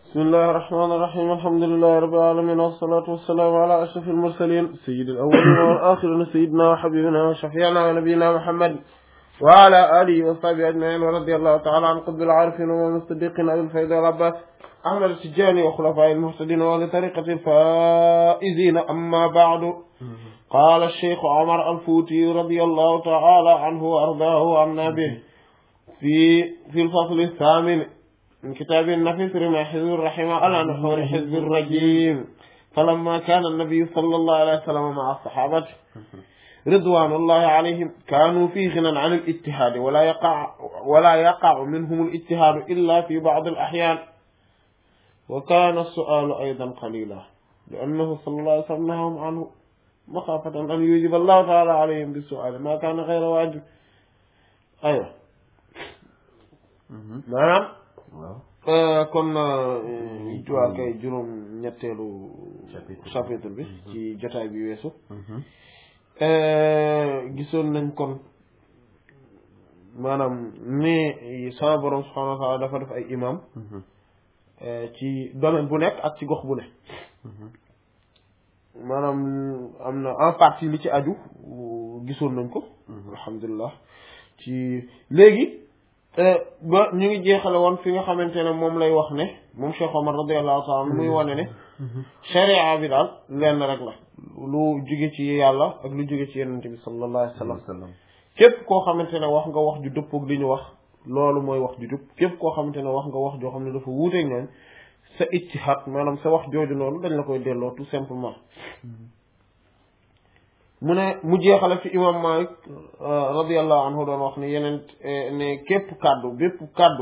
بسم الله الرحمن الرحيم الحمد لله رب العالمين والصلاة والسلام على أشرف المرسلين سيد الأولين والآخرين سيدنا وحبيبنا وشفيعنا ونبينا محمد وعلى آله وصحبه أجمعين ورضي الله تعالى عن قطب العارفين والمصدقين أبي الفيض والعباس أحمد السجاني وخلفاء المهتدين ولطريقة الفائزين. أما بعد، قال الشيخ عمر الفوتي رضي الله تعالى عنه وأرضاه عنا به في الفصل الثامن من كتاب النفيس رمى حزب الرحمة على نحور حزب الرجيم. فلما كان النبي صلى الله عليه وسلم مع الصحابة رضوان الله عليهم كانوا في غنى عن الاجتهاد ولا يقع منهم الاجتهاد إلا في بعض الأحيان، وكان السؤال أيضا قليلا لأنه صلى الله عليه وسلم نهاهم عنه مخافة أن يجيب الله تعالى عليهم بالسؤال ما كان غير واجب. أيوة نعم. kon waa kay juróom ñetteelu chapitre bi ci jotaay bi weesu gisoon nañ kon maanaam ne sama borom subhanahu wa ta'ala dafa def ay imam ci domaine bu nekk ak ci gox bu ne, maanaam am na en partie li ci aju gisoon nañ ko alhamdulilah. ci léegi ba ñu ngi jeexale woon fi nga xamante ne moom lay wax ne moom Cheikh Omar radiyallahu ta'ala anhu muy wane ne sharia bi daal lenn rek la, lu jóge ci yàlla ak lu jóge ci yonent bi sallallahu alayhi wa sallam. képp koo xamante ne wax nga wax ju dëppoog li ñu wax, loolu mooy wax ju jub. képp koo xamante ne wax nga wax joo xam ne dafa wuuteeg ñoom, sa ijtihaad maanaam sa wax jooju noonu dañ la koy delloo tout simplement. mu ne mu jeexale fi imam Malik radiyallahu anhu doon wax ne yeneen ne képp kàddu bépp kàddu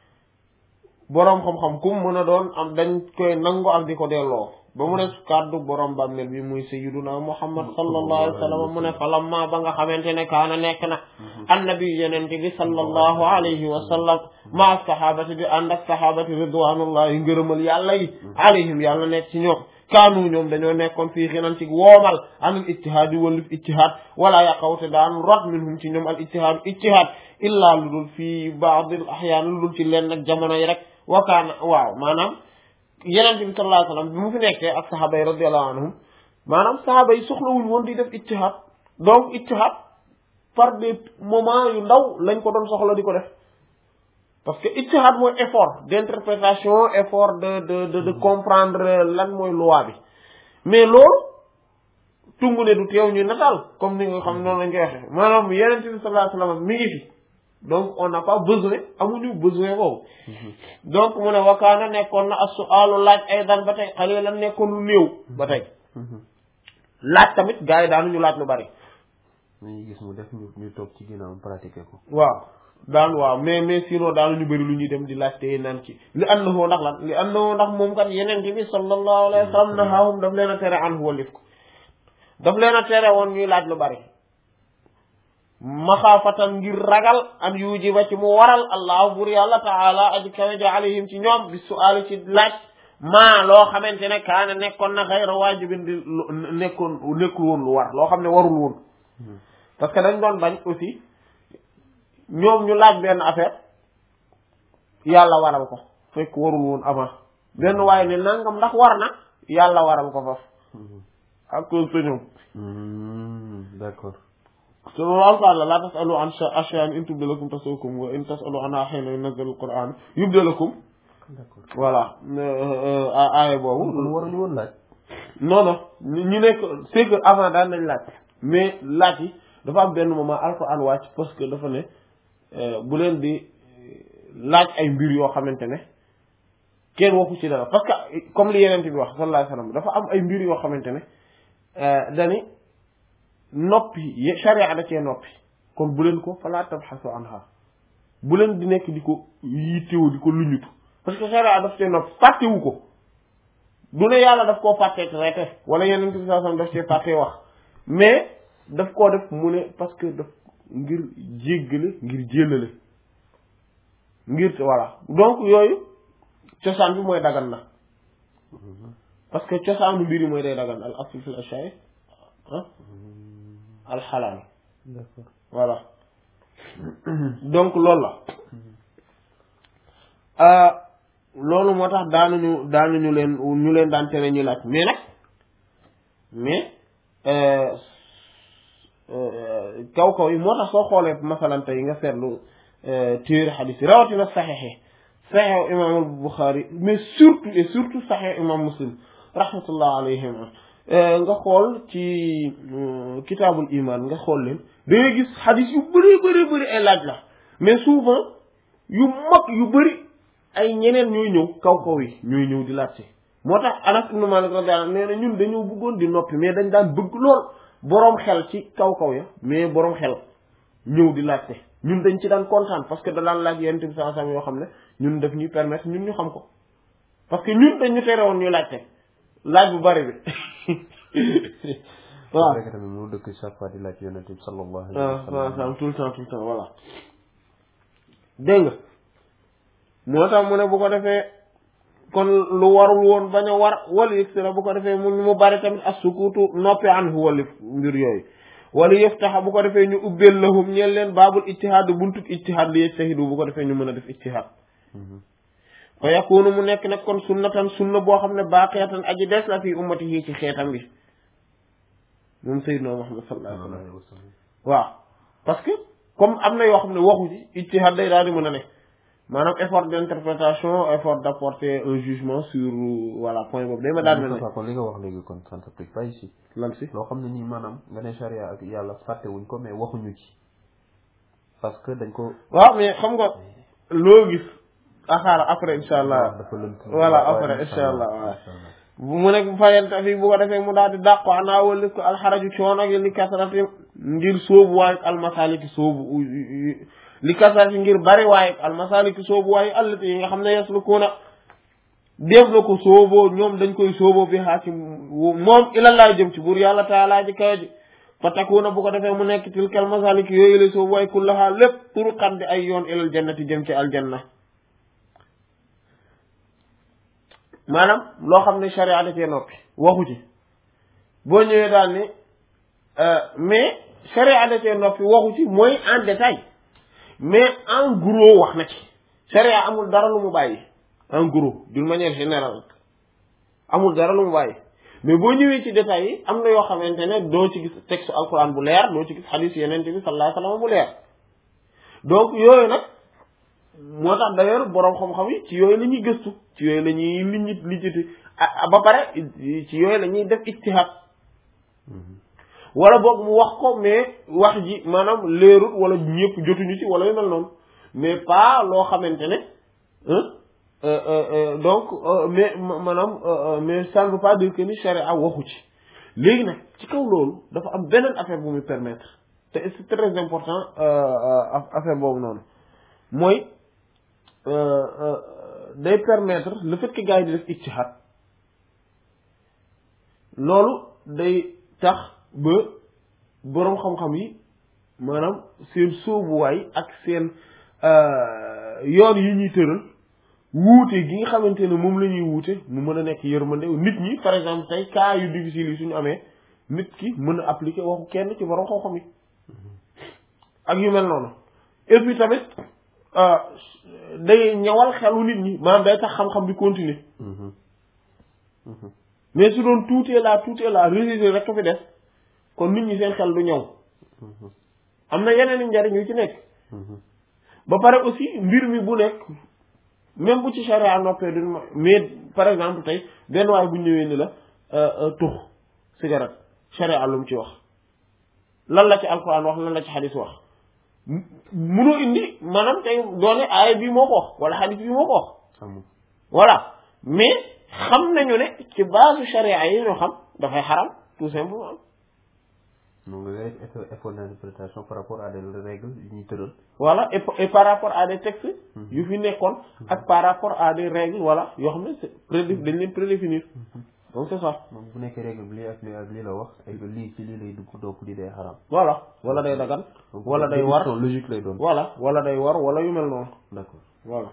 boroom xam-xam kum mën a doon am dañ koy nangu ak di ko delloo ba mu des kàddu boroom bàmmeel bi muy sayyiduna Muhammad sallallahu alayhi wa sallam. mu ne falamma ba nga xamante ne kaana nekk na annabi yenente bi sallallahu alayhi wa sallam ma sahabati bi ànd ak sahabati ridwanullahi ngërëmal yàlla yi alayhim yàlla nekk ci ñoom. kaanu ñoom dañoo nekkoon fii xinan ci woomal anil ijtihaad yi wallif ijtihaad wala yaqawte daan rot minhum ci ñoom al ijtihaad illaa lu dul fii baadil ahyaan lu dul ci leen nag jamono yi rek wakaana waaw maanaam yenente bi sallallahu alayhi wa sallam bi mu fi nekkee ak sahaaba yi radiyallahu anhum maanaam sahaaba yi soxlawuñ woon di def ijtihaad, donc ijtihaad par des moments yu ndaw lañ ko doon soxla di ko def, parce que ijtihaad mooy effort d'interprétation, effort de comprendre lan mooy loi bi, mais loolu tungu ne du teew ñu nataal comme ni nga xam noonu lañ koy waxee. maanaam yeneen bi sallallahu alayhi wa sallam mi ngi fi, donc on n'a pas besoin, amuñu besoin boobu. donc mu ne wakaana nekkoon na as-su'aalu laaj ay dan ba tey qalilan nekkoon lu néew ba tey. laaj tamit gars yi daanuñu laaj lu bari. ñu gis mu def ñu toog ci ginnaaw pratiquer ko. waaw mais sinon daal ñu bëri lu ñuy dem di laajte naan ci li annahu ndax moom kat yeneen bi sallallahu alayhi wa sallam nahaahum daf leen a tere anhu walif ko, daf leen a tere woon ñuy laaj lu bari maxaafatan ngir ragal an yujiba ci mu waral allah bur yàlla taala aji kawe ja alayhim ci ñoom bi su'aali ci laaj maa loo xamante ne kaana nekkoon na xayra waajibin di nekkul woon lu war, loo xam ne warul woon. parce que dañ doon bañ aussi ñoom ñu laaj benn affaire yàlla waral ko fekk warul woon avant, benn waaye ne nangam ndax war na yàlla waral ko faf ak cause de ñoom. d'accord. te loolu alquran la tasalu an ashyan in tubda lakum tasukum wa in tasalu anha hina yunazzalu alquran yubda lakum. d'accord voilà aaya boobu. kon waruñu woon laaj. non ñu nekk c'est que avant daan nañ laaj, mais laaj yi dafa am benn moment alquran wàcc parce que dafa ne bu leen di laaj ay mbir yoo xamante ne kenn waxu ci dara, parce que comme li yeneen bi wax sallallahu alayhi wasallam dafa am ay mbir yoo xamante ne dani noppi sharia da cee noppi, kon bu leen ko fala tabhasu anha, bu leen di nekk di ko yittewu di ko luñutu, parce que sharia daf cee noppi fàttewu ko. du ne yàlla daf koo fàttee traité wala yeneen bi sallallahu alayhi wasallam daf cee fàttee wax, mais daf koo def mu ne parce que daf ngir jéggale ngir jéllale ngir voilà. donc yooyu cosaan bi mooy dagan na, parce que cosaanu mbiri mooy day dagan al asl fil ashya'i al halal. d'accord voilà donc loolu la loolu moo tax daanuñu leen ñu leen daan tere ñu laaj mais kaw yi moo tax soo xoolee masalante yi nga seetlu téere xadis yi rawatina saxexe saxex imam Bukhari mais surtout saxex imam Muslim rahmatullah alayhim nga xool ci kitaabul iman nga xool leen da ngay gis xadis yu bëri ay laaj la mais souvent yu mag yu bëri ay ñeneen ñooy ñëw kaw yi ñooy ñëw di laajte moo tax Anas ibn Malik radiyallahu anhu nee na ñun dañoo bëggoon di noppi mais dañ daan bëgg lool boroom xel ci kaw ya mais boroom xel ñëw di laajte ñun dañ ci daan kontaan parce que da daan laaj yenn bi saa yoo xam ne ñun daf ñuy permettre ñun ñu xam ko parce que ñun dañ ñu tere woon ñuy laajte laaj bu bari bi waaw rek tamit mu dëkk chaque fois di laaj yonent bi sallallahu alayhi wa sallam tout le temps voilà dégg nga moo tax mu ne bu ko defee kon lu warul woon bañ a war wala yëg bu ko defee mu bari tamit as-sukutu noppi anhu wala mbir yooyu wala yaftaha bu ko defee ñu ubbeel lahum ñeel leen baabul ijtihaad buntub ijtihaad li yajtahidu bu ko defee ñu mën a def ijtihaad fa yakunu mu nekk nag kon sunna boo xam ne baaqiyatan aji des la fi ummatihi ci xeetam bi moom sayyidina Muhammad sallallahu alayhi wa sallam waaw parce que comme am na yoo xam ne waxu ci ijtihaad day daal di mën a ne maanaam effort d'interprétation effort d'apporter un jugement sur voilà point boobu day ma daal di ne kon li nga wax léegi kon ça ne s'applique pas ici lan si loo xam ne nii maanaam nga ne charia ak yàlla fàttewuñ ko mais waxuñu ci parce que dañ ko waaw mais xam nga loo gis axaara après insha allah voilà après insha allah waaw mu nekk fayante fii bu ko defee mu daal di dàq ko anaa wala ko alxaraju coono gi li kasarati ngir sóobu waayu almasaliki sóobu li kasarati ngir bari waayu almasaliki sóobu waayu allati yi nga xam ne yaslukuuna def na ko sóoboo ñoom dañ koy sóoboo bi xaa ci moom ilallaa jëm ci buur yàlla taalaa ji kawe ji fa takuna bu ko defee mu nekk tilkal masaliki yooyu la sóobu waayu kullahaa lépp turuqan di ay yoon ilal jannati jëm ci aljanna maanaam loo xam ne charia da cee noppi waxu ci boo ñëwee daal ni mais charia da cee noppi waxu ci mooy en détail mais en gros wax na ci charia amul dara lu mu bàyyi en gros d'une manière générale amul dara lu mu bàyyi mais boo ñëwee ci détails yi am na yoo xamante ne doo ci gis texte alquran bu leer doo ci gis hadith yeneen bi sallallahu alayhi wa sallam bu leer donc yooyu nag moo tax d'ailleurs boroom xam-xam yi ci yooyu la ñuy gëstu ci yooyu la ñuy lijjati ba pare ci yooyu la ñuy def ijtihaad wala boog mu wax ko mais wax ji maanaam leerul wala ñëpp jotuñu ci wala yu mel noonu mais pas loo xamante ne donc mais maanaam mais ça ne veut pas dire que ni charia waxu ci léegi nag ci kaw loolu dafa am beneen affaire bu muy permettre te c'est très important affaire boobu noonu mooy day permettre le fait que gars yi di def ijtihaad loolu day tax ba boroom xam-xam yi maanaam seen sóobuwaay ak seen yoon yi ñuy tëral wuute gi nga xamante ne moom la ñuy wuute mu mën a nekk yërmande nit ñi par exemple tey cas yu difficile yi suñu amee nit ki mën a appliquer waxu kenn ci boroom xam-xam yi ak yu mel noonu et puis tamit day ñawal xelu nit ñi maanaam day tax xam-xam bi continuer mais su doon tuutee laa résister rek ko fi des kon nit ñi seen xel du ñëw am na yeneen i njariñ yu ci nekk ba pare aussi mbir mi bu nekk même bu ci charia noppee du mais par exemple tey benn waay bu ñëwee ni la tux cigarette charia lu mu ci wax lan la ci alquran wax lan la ci xadis wax munoo indi maanaam tey doone aaya bi moo ko wax wala xadis bi moo ko wax voilà mais xam nañu ne ci base charia yi ñoo xam dafay xaram tout simplement donc nga def effort d'interprétation par rapport à des règles yu ñuy tëral voilà et par rapport à des textes yu fi nekkoon ak par rapport à des règles voilà yoo xam ne c'est dañ leen prédéfinir donc c'est ça donc bu nekkee règle bi lii ak lii la wax et que lii ci lii lay dugg donc lii day xaram voilà wala day dagan wala day war logique lay doon voilà wala day war wala yu mel noonu d'accord voilà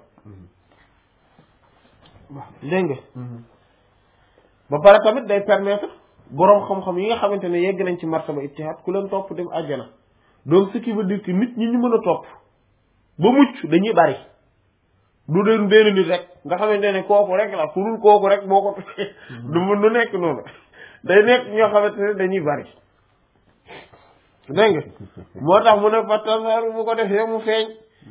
dégg nga ba pare tamit day permettre boroom xam-xam yi nga xamante ne yegg nañ ci martaba ijtihaad ku leen topp dem àjjana donc ce qui veut dire que nit ñi ñu mën a topp ba mucc dañuy bari du doon benn nit rek nga xamante ne kooku rek la ku dul kooku rek moo ko du mën du nekk noonu day nekk ñoo xamante ne dañuy bari dégg nga moo tax mu ne fa tasaru bu ko defee mu feeñ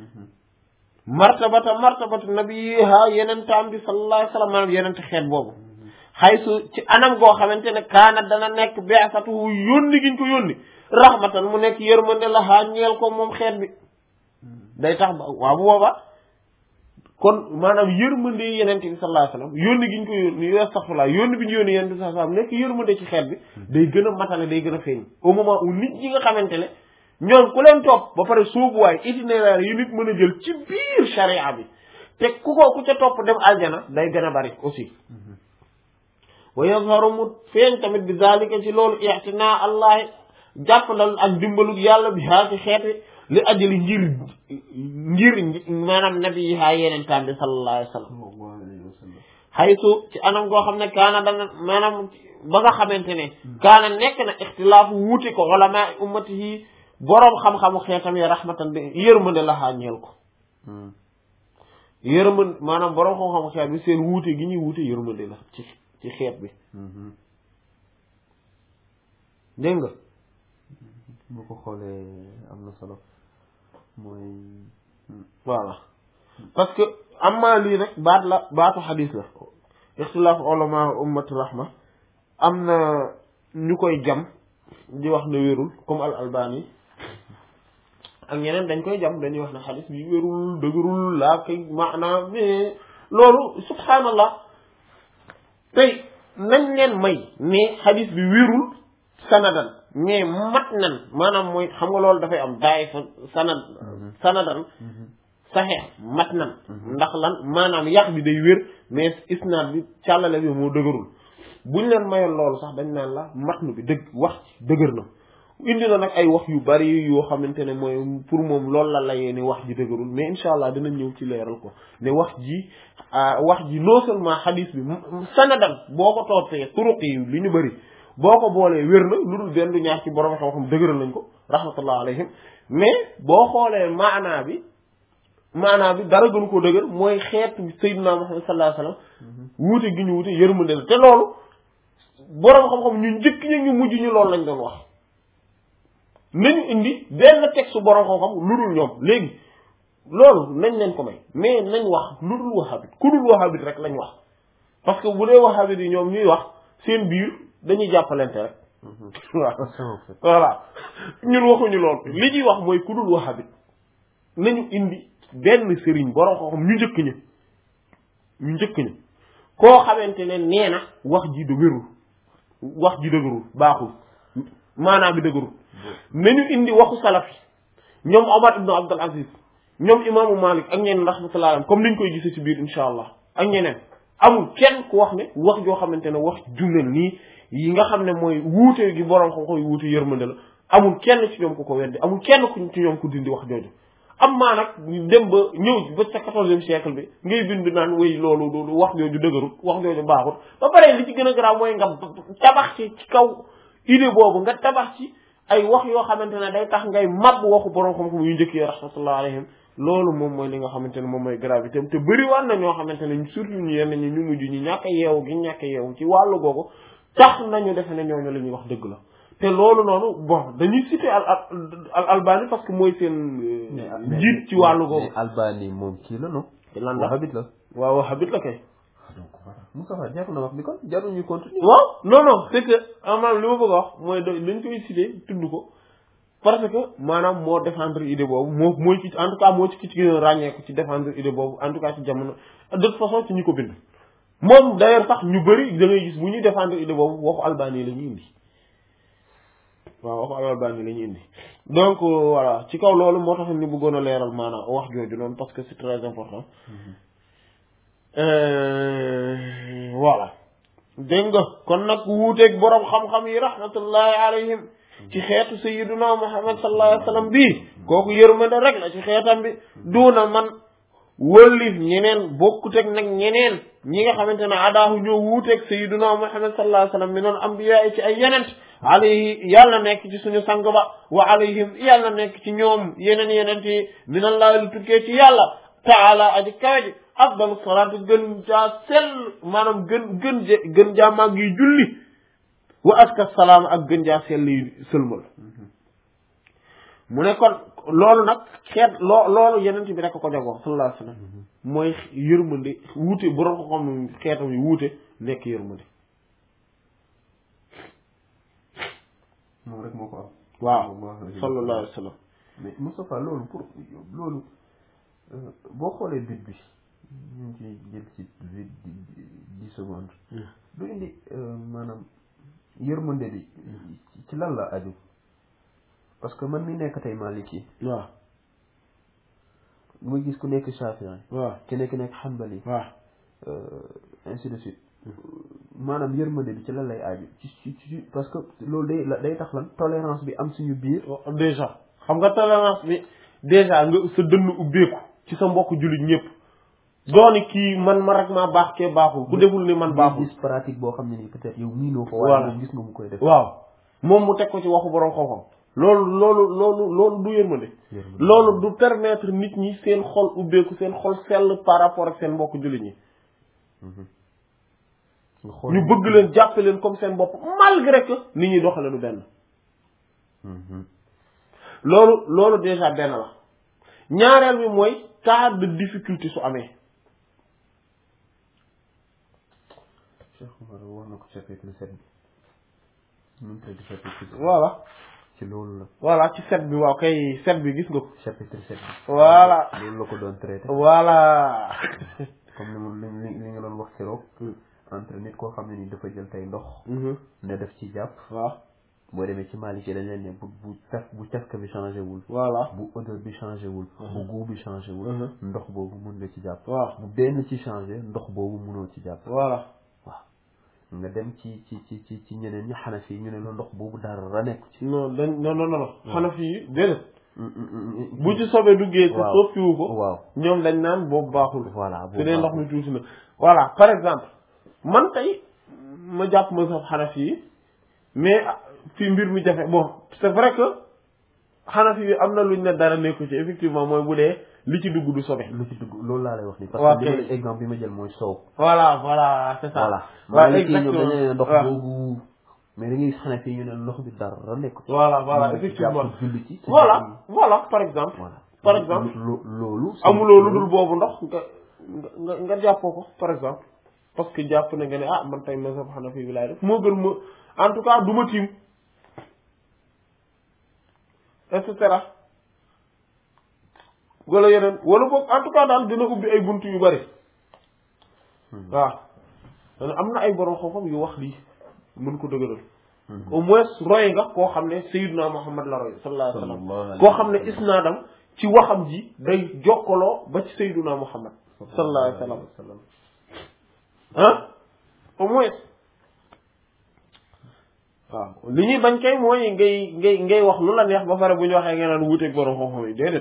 martabata nabiha yeneen taam bi sallallahu alayhi wa sallam maanaam yeneen xeet boobu xaysu ci anam goo xamante ne kaana dana nekk beesatu yónni giñ ko yónni rahmatan mu nekk yërmande la xaa ñeel ko moom xeet bi day tax ba waaw bu booba kon maanaam yërmande yeneen bi sallallahu alayhi wa sallam yónni giñ ko yónni astaghfirullah yónni bi ñu yónni yeneen bi sallallahu alayhi wa sallam nekk yërmande ci xeet bi day gën a matale day gën a feeñ au moment où nit ñi nga xamante ne ñoom ku leen topp ba pare sóobuwaay itinéraire yi nit mën a jël ci biir charia bi te ku ca topp dem aljana day gën a bari aussi wa yazharu mu feeñ tamit bi zalika ci loolu i'tina allah jàppandal ak dimbalug yàlla bi haa ci xeeti li ajali ngir maanaam nabi yi haa yeneen taam bi sallallahu alayhi wa sallam xaytu ci anam goo xam ne kaana dana maanaam ba nga xamante ne kaana nekk na ixtilaafu wuute ko ulama ummatihi boroom xam-xamu xeetam yi rahmatan bi yërmande la xaa ñeel ko yërmande maanaam boroom xam-xamu xeet bi seen wuute gi ñuy wuute yërmande la ci xeet bi dégg nga boo ko xoolee am na solo mooy voilà parce que amma lii rek baatu xadiis la ixtilaaf ulama ummati rahma am na ñu koy jam di wax ne wérul comme al albani ak ñeneen dañ koy jam dañuy wax ne xadiis bi wérul dëgërul laa koy maanaam mais loolu subhaanallah tey nañ leen may mais xadiis bi wérul sanadan mais mat nan maanaam mooy xam nga loolu dafay am daay fa sanadan saxeex mat nan ndax lan maanaam yàq bi day wér mais isnaad bi càllale bi moo dëgërul buñ leen mayoon loolu sax dañ naan la matnu bi dëgg wax ci dëgër na indi na nag ay wax yu bari yoo xamante ne mooy pour moom loolu la layee ne wax ji dëgërul mais incha allah dinañ ñëw ci leeral ko ne wax ji non seulement xadiis bi sanadan boo ko toppee turuq yi li ñu bëri boo ko boolee wér na lu dul benn du ñaar ci borom xam-xam dëgëral nañ ko rahmatullah alayhim mais boo xoolee maanaa bi dara gënu ko dëgër mooy xeetu sayyidina Muhammad sallallahu alayhi wasallam wuute gi ñu wuute yërmande la te loolu borom xam-xam ñu njëkk ñu mujj ñu loolu lañ doon wax nañu indi benn texte borom xam-xam lu dul ñoom léegi loolu nañ leen ko may mais nañ wax lu dul wahabit ku dul wahabit rek lañ wax parce que bu dee wahabit yi ñoom ñuy wax seen biir dañuy jàppalante rek waaw voilà ñun waxuñu loolu li ñuy wax mooy ku dul wahabit nañu indi benn sëriñ borom xam-xam ñu njëkk ña koo xamante ne nee na wax ji dëgërul baaxul maanaam bi dëgërul nañu indi waxu salafi ñoom Omar ibn Abdul Aziz ñoom imaamu Malik ak ñeneen rahmatullahi alayhim comme niñ koy gisee ci biir insha allah ak ñeneen amul kenn ku wax ne wax joo xamante ne wax jumel nii yi nga xam ne mooy wuute gi borom xam-xam wuute yërmande la amul kenn ci ñoom ku ko weddi amul kenn ku ci ñoom ku dindi wax jooju am maa nag ñu dem ba ñëw ba sa 14e siècle bi ngay bind naan wéy loolu wax jooju dëgërut wax jooju baaxut ba pare li ci gën a garaaw mooy nga tabax ci kaw idée boobu nga tabax ci ay wax yoo xamante ne day tax ngay mab waxu borom xam-xam yu njëkk yi rahmatullah alayhim loolu moom mooy li nga xamante ne moom mooy gravité te bëri war na ñoo xamante ne surtout ñu yenn ñi ñu mujj ñi ñàkk a yeewu gi ñàkk a yeewu ci wàllu googu tax nañu defe ne ñooñu la ñuy wax dëgg la te loolu noonu bon dañuy citer al albani parce que mooy seen njiit ci wàllu googu. mais albani moom kii la non. lan la wahabit la. waaw wahabit la kay. donc voilà Moustapha jarul na wax bi kon jarul ñu continuer. waaw non c'est que maanaam li ma bëgg a wax mooy dañ koy citer tudd ko parce que maanaam moo défendre idée boobu mooy ci en tout cas moo ci ki ci gën a ràññeeku ci défendre idée boobu en tout cas ci jamono de toute façon ci ñi ko bind. moom d'ailleurs sax ñu bëri da ngay gis bu ñuy défendre idée boobu waxu albani la ñuy indi. waaw waxu albani la ñuy indi donc voilà ci kaw loolu moo tax ñu bëggoon a leeral maanaam wax jooju noonu parce que c'est très important voilà dégg nga kon nag wuuteeg boroom xam-xam yi rahmatullahi alayhim ci xeetu sayyiduna Muhammad sallallahu alayhi wa sallam bii kooku yërmande rek la ci xeetam bi duuna man wëllif ñeneen bokkuteg nag ñeneen ñi nga xamante ne adaahu ñoo wuuteeg sayyiduna Muhammad sallallahu alayhi wa sallam mi noon ambiya ci ay yenent alayhi yàlla nekk ci suñu sang ba wa alayhim yàlla nekk ci ñoom yeneen yenent yi minallahi lu tukkee ci yàlla taala aji kawe ji afdalu salaat gën jaa sell maanaam gën jaa màgg yi julli wa aska salaam ak gën jaa sell yi sëlmal mu ne kon loolu nag xeet loolu yeneen bi rek ko jagoo sallallahu alayhi wa sallam mooy yërmande wuute borom ko xam xeetam yi wuute nekk yërmande moom rek moo ko am waaw sallallahu alayhi wa sallam mais Moustapha loolu pour loolu boo xoolee bit bi ñu ngi ciy jël ci 10 secondes du indi maanaam yërmande bi ci lan la aju parce que man mi nekk tey Maliki waaw muy gis ku nekk Shafi'i waaw ki nekk Hanbali waaw ainsi de suite maanaam yërmande bi ci lan lay aju ci parce que loolu day tax lan tolérance bi am suñu biir déjà xam nga tolérance bi déjà nga sa dënn ubbeeku ci sa mbokk jullit ñëpp dooni kii man ma rek maa baax kee baaxul ku deful ni man baaxul gis pratique boo xam ne nii peut-être yow miinoo ko voilà waaye moom gis nga mu koy def waaw moom mu teg ko ci waxu borom xam-xam loolu du yërmande loolu du permettre nit ñi seen xol ubbeeku seen xol sell par rapport ak seen mbokk jullit ñi ñu bëgg leen jàppe leen comme seen bopp malgré que nit ñi doxale du benn loolu déjà benn la ñaareel bi mooy cas de difficulté su amee Cheikh Omar wax na ko chapitre 7 bi ñu ngi chapitre voilà ci loolu la voilà ci 7 bi waaw kay 7 bi gis nga ko chapitre 7 bi voilà loolu la ko doon traité voilà comme li nga doon wax ci roog entre nit koo xam ne ni dafa jël tey ndox ne def ci jàpp waaw boo demee ci Maliki dañ leen ne bu cafka bi changé wul voilà bu odeur bi changé wul bu goût bi changé wul ndox boobu mun nga ci jàpp waaw bu benn ci changé ndox boobu munoo ci jàpp voilà waaw nga dem ci ñeneen ñi Hanafi yi ñu ne la ndox boobu dara nekk ci non Hanafi yi déedéet bu ci sobe duggee te soppiwu ko waaw ñoom dañ naan boobu baaxul voilà su dee ndox mi tuuti na voilà par exemple man tey ma jàpp ma sax Hanafi yi mais fi mbir mi jafe bon c'est vrai que Hanafi yi am na luñ ne dara nekku ci effectivement mooy bu dee li ci dugg du sobe lu ci dugg loolu laa lay wax nii parce que li exemple bi ma jël mooy soow voilà c'est ça voilà waaw exactement ñoom dañu ne ndox boobu mais da ngay gis Hanafi ñu ne ndox bi dara nekku ci voilà effectivement julli ci voilà par exemple loolu amuloo lu dul boobu ndox nga jàppoo ko par exemple parce que jàpp na nga ne man tey mazhab Hanafi bi laay def moo gën ma en tout cas du ma tiim et cetera wala yeneen wala boog en tout cas daal dina ubbi ay buntu yu bari waaw am na ay borom xam-xam yu wax lii mën ko dëgëral au moins roy nga koo xam ne Sayyidina Muhammad la roy sallallahu alayhi wa sallam koo xam ne isnaadam ci waxam ji day jokkaloo ba ci Sayyidina Muhammad sallallahu alayhi wa sallam au moins waaw li ñuy bañ kay mooy ngay wax lu la neex ba pare bu ñu waxee nga naan wuuteeg borom xam-xam yi déedéet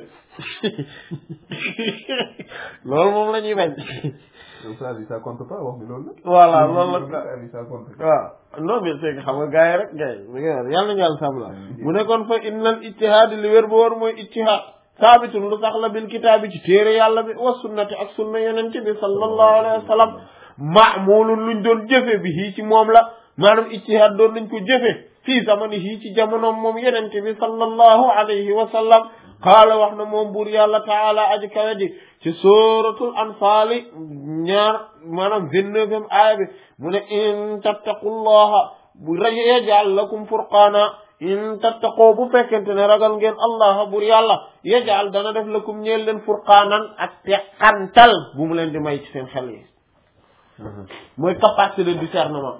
loolu moom la ñuy bañ. donc ça compte pas wax bi loolu la. voilà loolu la ça compte. waaw non mais c'est que xam nga gars yi rek gars yi yàlla nañu yàlla sàmm la mu nekkoon fa innal ijtihaad li wér ba wóor mooy ijtihaad saabitun lu sax la bil kitaabi ci téere yàlla bi wa sunnati ak sunna yonent bi sallallahu alayhi wa sallam ma'mulun luñ doon jëfe bi hii ci moom la maanaam ijtihaad doon nañ ko jëfe fii zamanihi ci jamonoom moom yonent bi sallallahu alayhi wa sallam qaala wax na moom buur yàlla taala aji kawe ji ci suratul anfaal maanaam 29e aaya bi mu ne in tattaqullaha bu yaj'al lakum furqaana in tattaqoo bu fekkente ne ragal ngeen allah buur yàlla yaj'al dana def lakum ñeel leen furqaanan ak teqantal bu mu leen di may ci seen xel yi mooy capacité de discernement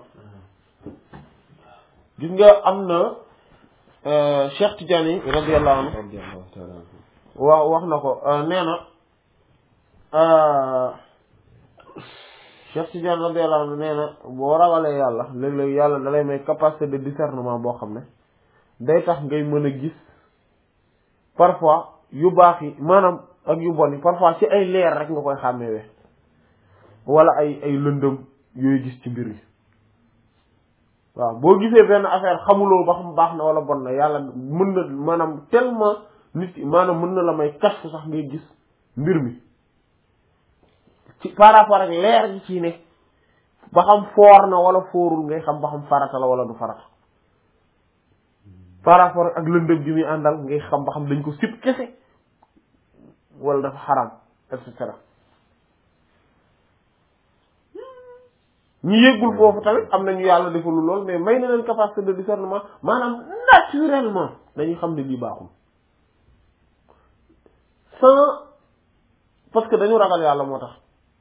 gis nga am na Cheikh Tidiane radiyallahu anhu waaw wax na ko nee na Cheikh Tidiane radiyallahu anhu nee na boo ragalee yàlla léeg-léeg yàlla da lay may capacité de discernement boo xam ne day tax ngay mën a gis parfois yu baax yi maanaam ak yu bon yi parfois ci ay leer rek nga koy xàmmeewee wala ay lëndëm yooyu gis ci mbir yi waaw boo gisee benn affaire xamuloo ba xam baax na wala bon na yàlla mën na maanaam tellement nit maanaam mën na la may kashfu sax ngay gis mbir mi ci par rapport ak leer gi ci ne ba xam foor na wala foorul ngay xam ba xam farata la wala du farata par rapport ak lëndëm bi muy àndal ngay xam ba xam dañ ko sib kese wala dafa xaram et cetera ñi yëggul foofu tamit am nañu yàlla defalu lool mais may na leen capacité de discernement maanaam naturellement dañuy xam ne lii baaxul sans parce que dañu ragal yàlla moo tax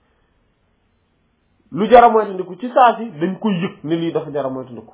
lu jara moytandiku ci saa si dañ koy yëg ne lii dafa jara moytandiku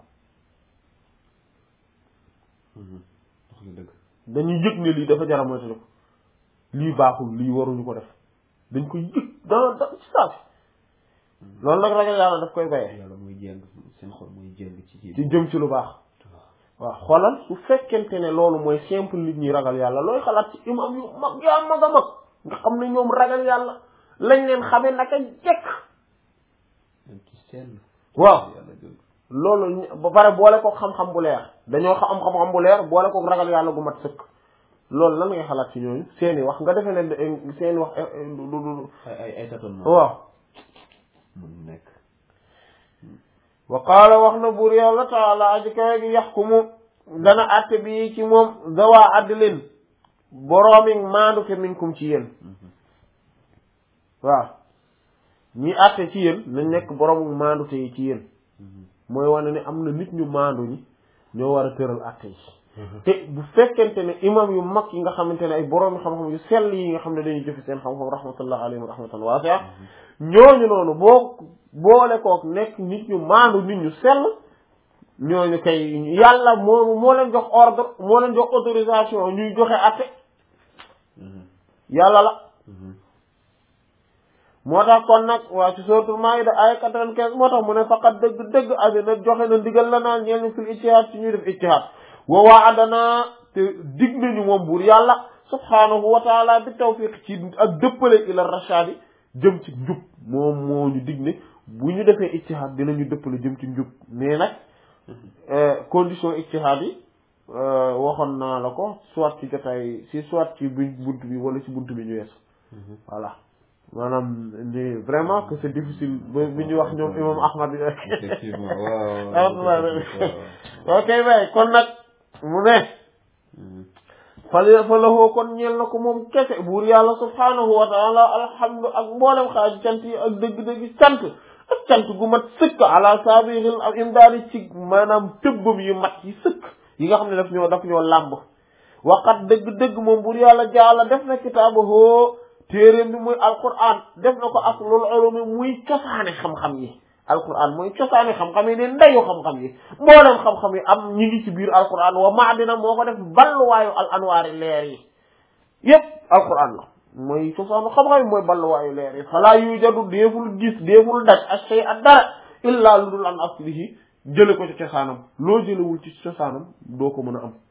dañuy yëg ne lii dafa jara moytandiku lii baaxul lii waruñu ko def dañ koy yëg dans ci saa si loolu nag ragal yàlla daf koy bayee yàlla mooy jéng seen xol mooy jéng ci jëm ci lu baax waaw xoolal su fekkente ne loolu mooy simple nit ñi ragal yàlla looy xalaat ci imam yu mag yaa mag a mag nga xam ne ñoom ragal yàlla lañ leen xamee naka jekk ci seen waaw loolu ba pare boole ko xam-xam bu leer dañoo am xam-xam bu leer boole ko ragal yàlla gu mat sëkk loolu lan ngay xalaat ci ñooñu seeni wax nga defee ne seeni wax du ay tâtonnement waaw mun nekk wa qaala wax na buur yàlla taala aji kawe gi yaxkumu dana àtte bi ci moom zawaa adlin boroomi maandu ke minkum ci yéen waaw ñi àtte ci yéen nañ nekk boroomu maandu te yi ci yéen mooy wane ne am na nit ñu maandu ñi ñoo war a tëral àtte yi te bu fekkente ne imam yu mag yi nga xamante ne ay boroomi xam-xam yu sell yi nga xam ne dañuy jëfe seen xam-xam rahmatullah alayhim rahmatan waasi'a ñooñu noonu boole kook nekk nit ñu maandu nit ñu sell ñooñu kay yàlla moo leen jox ordre moo leen jox autorisation ñuy joxe àtte yàlla la moo tax kon nag waa ci suratul Maïda ay 95 moo tax mu ne faqat dëgg adina joxe na ndigal la naan ñeel ñu fil ijtihaad ci ñuy def ijtihaad wa wa'adana te dig nañu moom buur yàlla subhaanahu wa taala bi tawfiq ci ak dëppale ila rashadi jëm ci njub moom moo ñu dig ne bu ñu defee ijtihaad dinañu dëppale jëm ci njub mais nag condition ijtihaad yi waxoon naa la ko soit ci jotaay soit ci bunt bi wala ci bunt bi ñu wees voilà maanaam ni vraiment que c'est difficile ba bi ñu wax ñoom imam Ahmad effectivement waaw ok bay kon nag mu ne fa lahoo kon ñeel na ko moom kese buur yàlla subhaanahu wa taala alhamdu ak mboolem xaaji cant yi ak dëgg-dëgg cant gu mat sëkk ala saabixil ak imdaadi ci maanaam tëbbam yu mat yi sëkk yi nga xam ne daf ñoo làmb waqat dëgg-dëgg moom buur yàlla jaala def na kitaabahoo téeréem bi muy alquran def na ko aslul ulumi muy cosaane xam-xam yi alquran mooy cosaane xam-xam yi ne ndeyu xam-xam yi mboolem xam-xam yi am ñi ngi ci biir alquran wa maadina moo ko def balluwaayu al anwaari leer yi yépp alquran la mooy cosaanu xam-xam yi mooy balluwaayu leer yi falaa yujadu deeful gis deeful daj ak shay ak dara illaa lu dul an aslihi jële ko ci cosaanam loo jëlewul ci cosaanam doo ko mën a am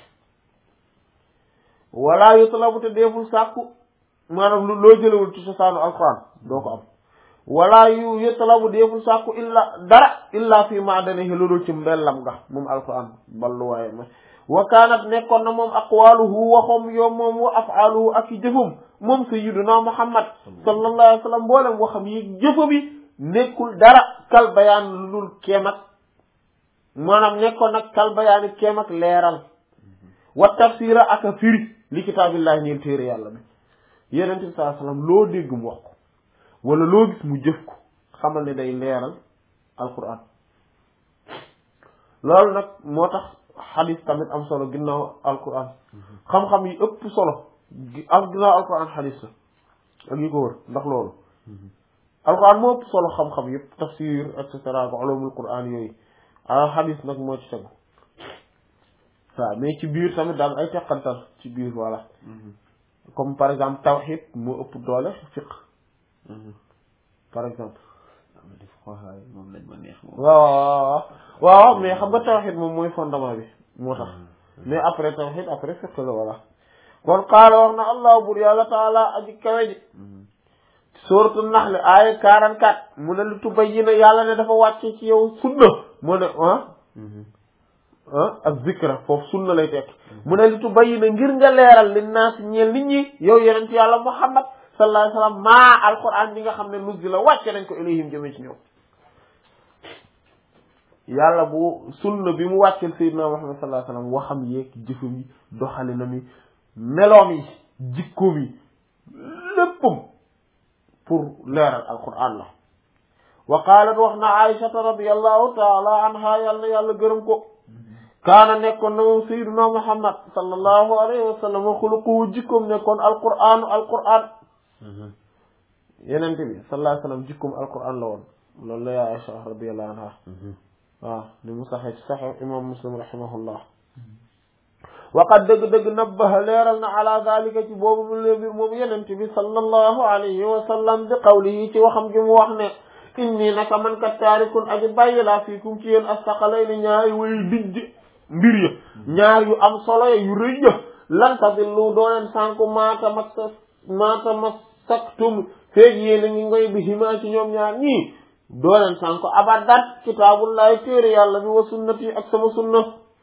wala yutlabu te deeful sàkku maanaam loo jëlewul ci cosaanu alquran doo ko am wala yu yutlabu deeful sàkku illa fi ma'danihi lu dul ci mbellam nga moom alquran balluwaaye ma wa kaanat nekkoon na moom aqwaluhu waxom yoom moom wa af'aluhu ak i jëfam moom sayyiduna muhammad sallallahu alayhi wa sallam mboolem waxam yi jëfa bi nekkul dara kal bayaan lu dul kéem ak maanaam nekkoon nag kal bayaani kéem ak leeral wa tafsira ak a firi li kitaabillahi ñeel téere yàlla bi yeneen bi sallallahu alayhi wa sallam loo dégg mu wax ko wala loo gis mu jëf ko xamal ne day leeral alquran loolu nag moo tax xadis tamit am solo ginnaaw alquran xam-xam yi ëpp solo ak ginnaaw alquran xadis la ak yi ko wër ndax loolu alquran moo ëpp solo xam-xam yëpp tafsir et cetera ba ulumul quran yooyu xadis nag moo ci tegu waaw mais ci biir tamit daal ay teqantal ci biir voilà comme par exemple tawhid moo ëpp doole fiqh par exemple moom lañ ma neex moom waaw mais xam nga tawhid moom mooy fondement bi moo tax mais après tawhid après fiqh la voilà kon qaala wax na allah bur yàlla taala aji kawe ji sourate Nahl aaya 44 mu ne lu tubayyina yàlla ne dafa wàcce ci yow sunna mu ne ak zikra foofu sunna lay tekk mu ne lu tubayyina ngir nga leeral li naas ñeel nit ñi yow yonent yàlla Muhammad sallallahu alayhi wasallam maa alquran bi nga xam ne nuzila wàcce nañ ko ilayhim jëmee ci ñoom yàlla bu sunna bi mu wàccel sayyidina Muhammad sallallahu alayhi wasallam waxam yeeg jëfam yi doxalinam yi meloom yi jikkoom yi léppam pour leeral alquran la wa qaalat wax na aïshata radiyallahu taala anha yàlla gërëm ko kaana nekkoon na moom sayyidina Muhammad sallallahu alayhi wa sallam xuluquhu jikkoom nekkoon alquran yenente bi sallallahu alayhi wa sallam jikkoom alquran la woon loolu la yaa Aïcha radiyallahu anha waaw li mu saxee ci saxee imam Muslim rahimahullah waqad dëgg-dëgg nabbaha leeral na ala zalika ci boobu mu léebir moom yenente bi sallallahu alayhi wa sallam bi qawlihi ci waxam gi mu wax ne inni naka man kat taarikun aji bàyyi laa fiikum ci yéen astaqalayni ñaari way dijj mbir ya ñaar yu am solo ya yu rëy ya lan tadillu doo leen sànku maata masaktum feeg yéen a ngi ngoy bi himaa ci ñoom ñaar ñii doo leen sànku abadat kitaabullahi téere yàlla bi wa sunnati ak sama sunna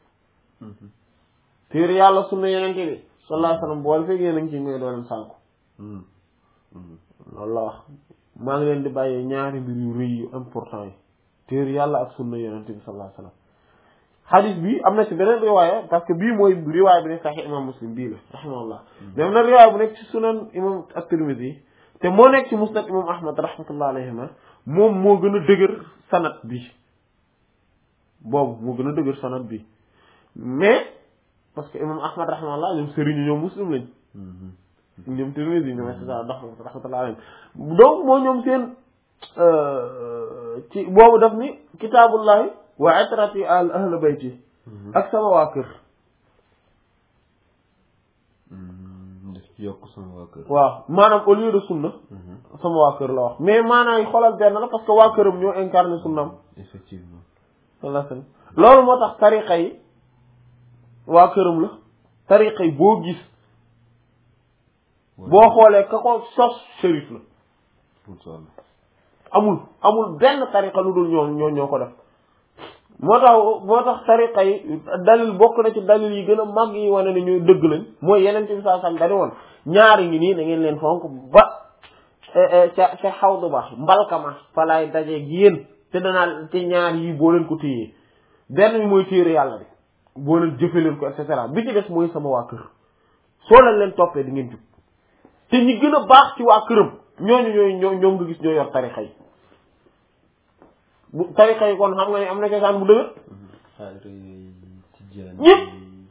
téere yàlla sunna yenente bi sallallahu alayhi wasallam boole feeg yéen a ngi ci ngoy doo leen sànku loolu la wax maa ngi leen di bàyyee ñaari mbir yu rëy yu important yi téere yàlla ak sunna yenente bi sallallahu alayhi wasallam xadis bi am na ci beneen riwaaya parce que bii mooy riwaaya bi nekk saxi imam Muslim bii la rahimahullah mais am na riwaaya bu nekk ci sunan imam at-Tirmidhi te moo nekk ci musnad imam Ahmad rahmatullah alayhima moom moo gën a dëgër sanad bi boobu moo gën a dëgër sanad bi mais parce que imam Ahmad rahmatullah ñoom sëriñu ñoom Muslim lañ ñoom Tirmidhi ñoom et cetera rahmatullah alayhim donc moo ñoom seen ci boobu daf ni kitaabullahi wa itrati ahla bayti ak sama waa kër daf ci yokk sama waa kër waaw maanaam au lieu de sunna sama waa kër la wax mais maanaam yi xoolal benn la parce que waa këram ñoo incarné sunnam effectivement loolu moo tax tariqa yi waa këram la tariqa yi boo gis boo xoolee ka ko sos shérif la amul benn tariqa lu dul ñoo ko def moo tax tariqa yi dalil bokk na ci dalil yi gën a màgg yi wane ne ñu dëgg lañ mooy yeneen ci saa sam dani woon ñaari ngi nii da ngeen leen fonk ba ca xawdu ba mbalkama falaay dajeeg yéen te danaa te ñaar yi boo leen ko téyee benn bi mooy téere yàlla bi boo leen jëfe leen ko et cetera bi ci des mooy sama waa kër soo leen toppee di ngeen jub te ñi gën a baax ci waa këram ñoom nga gis ñoo yor tariqa yi bu tariqa yi kon xam nga ne am na cosaan bu dëgër ñëpp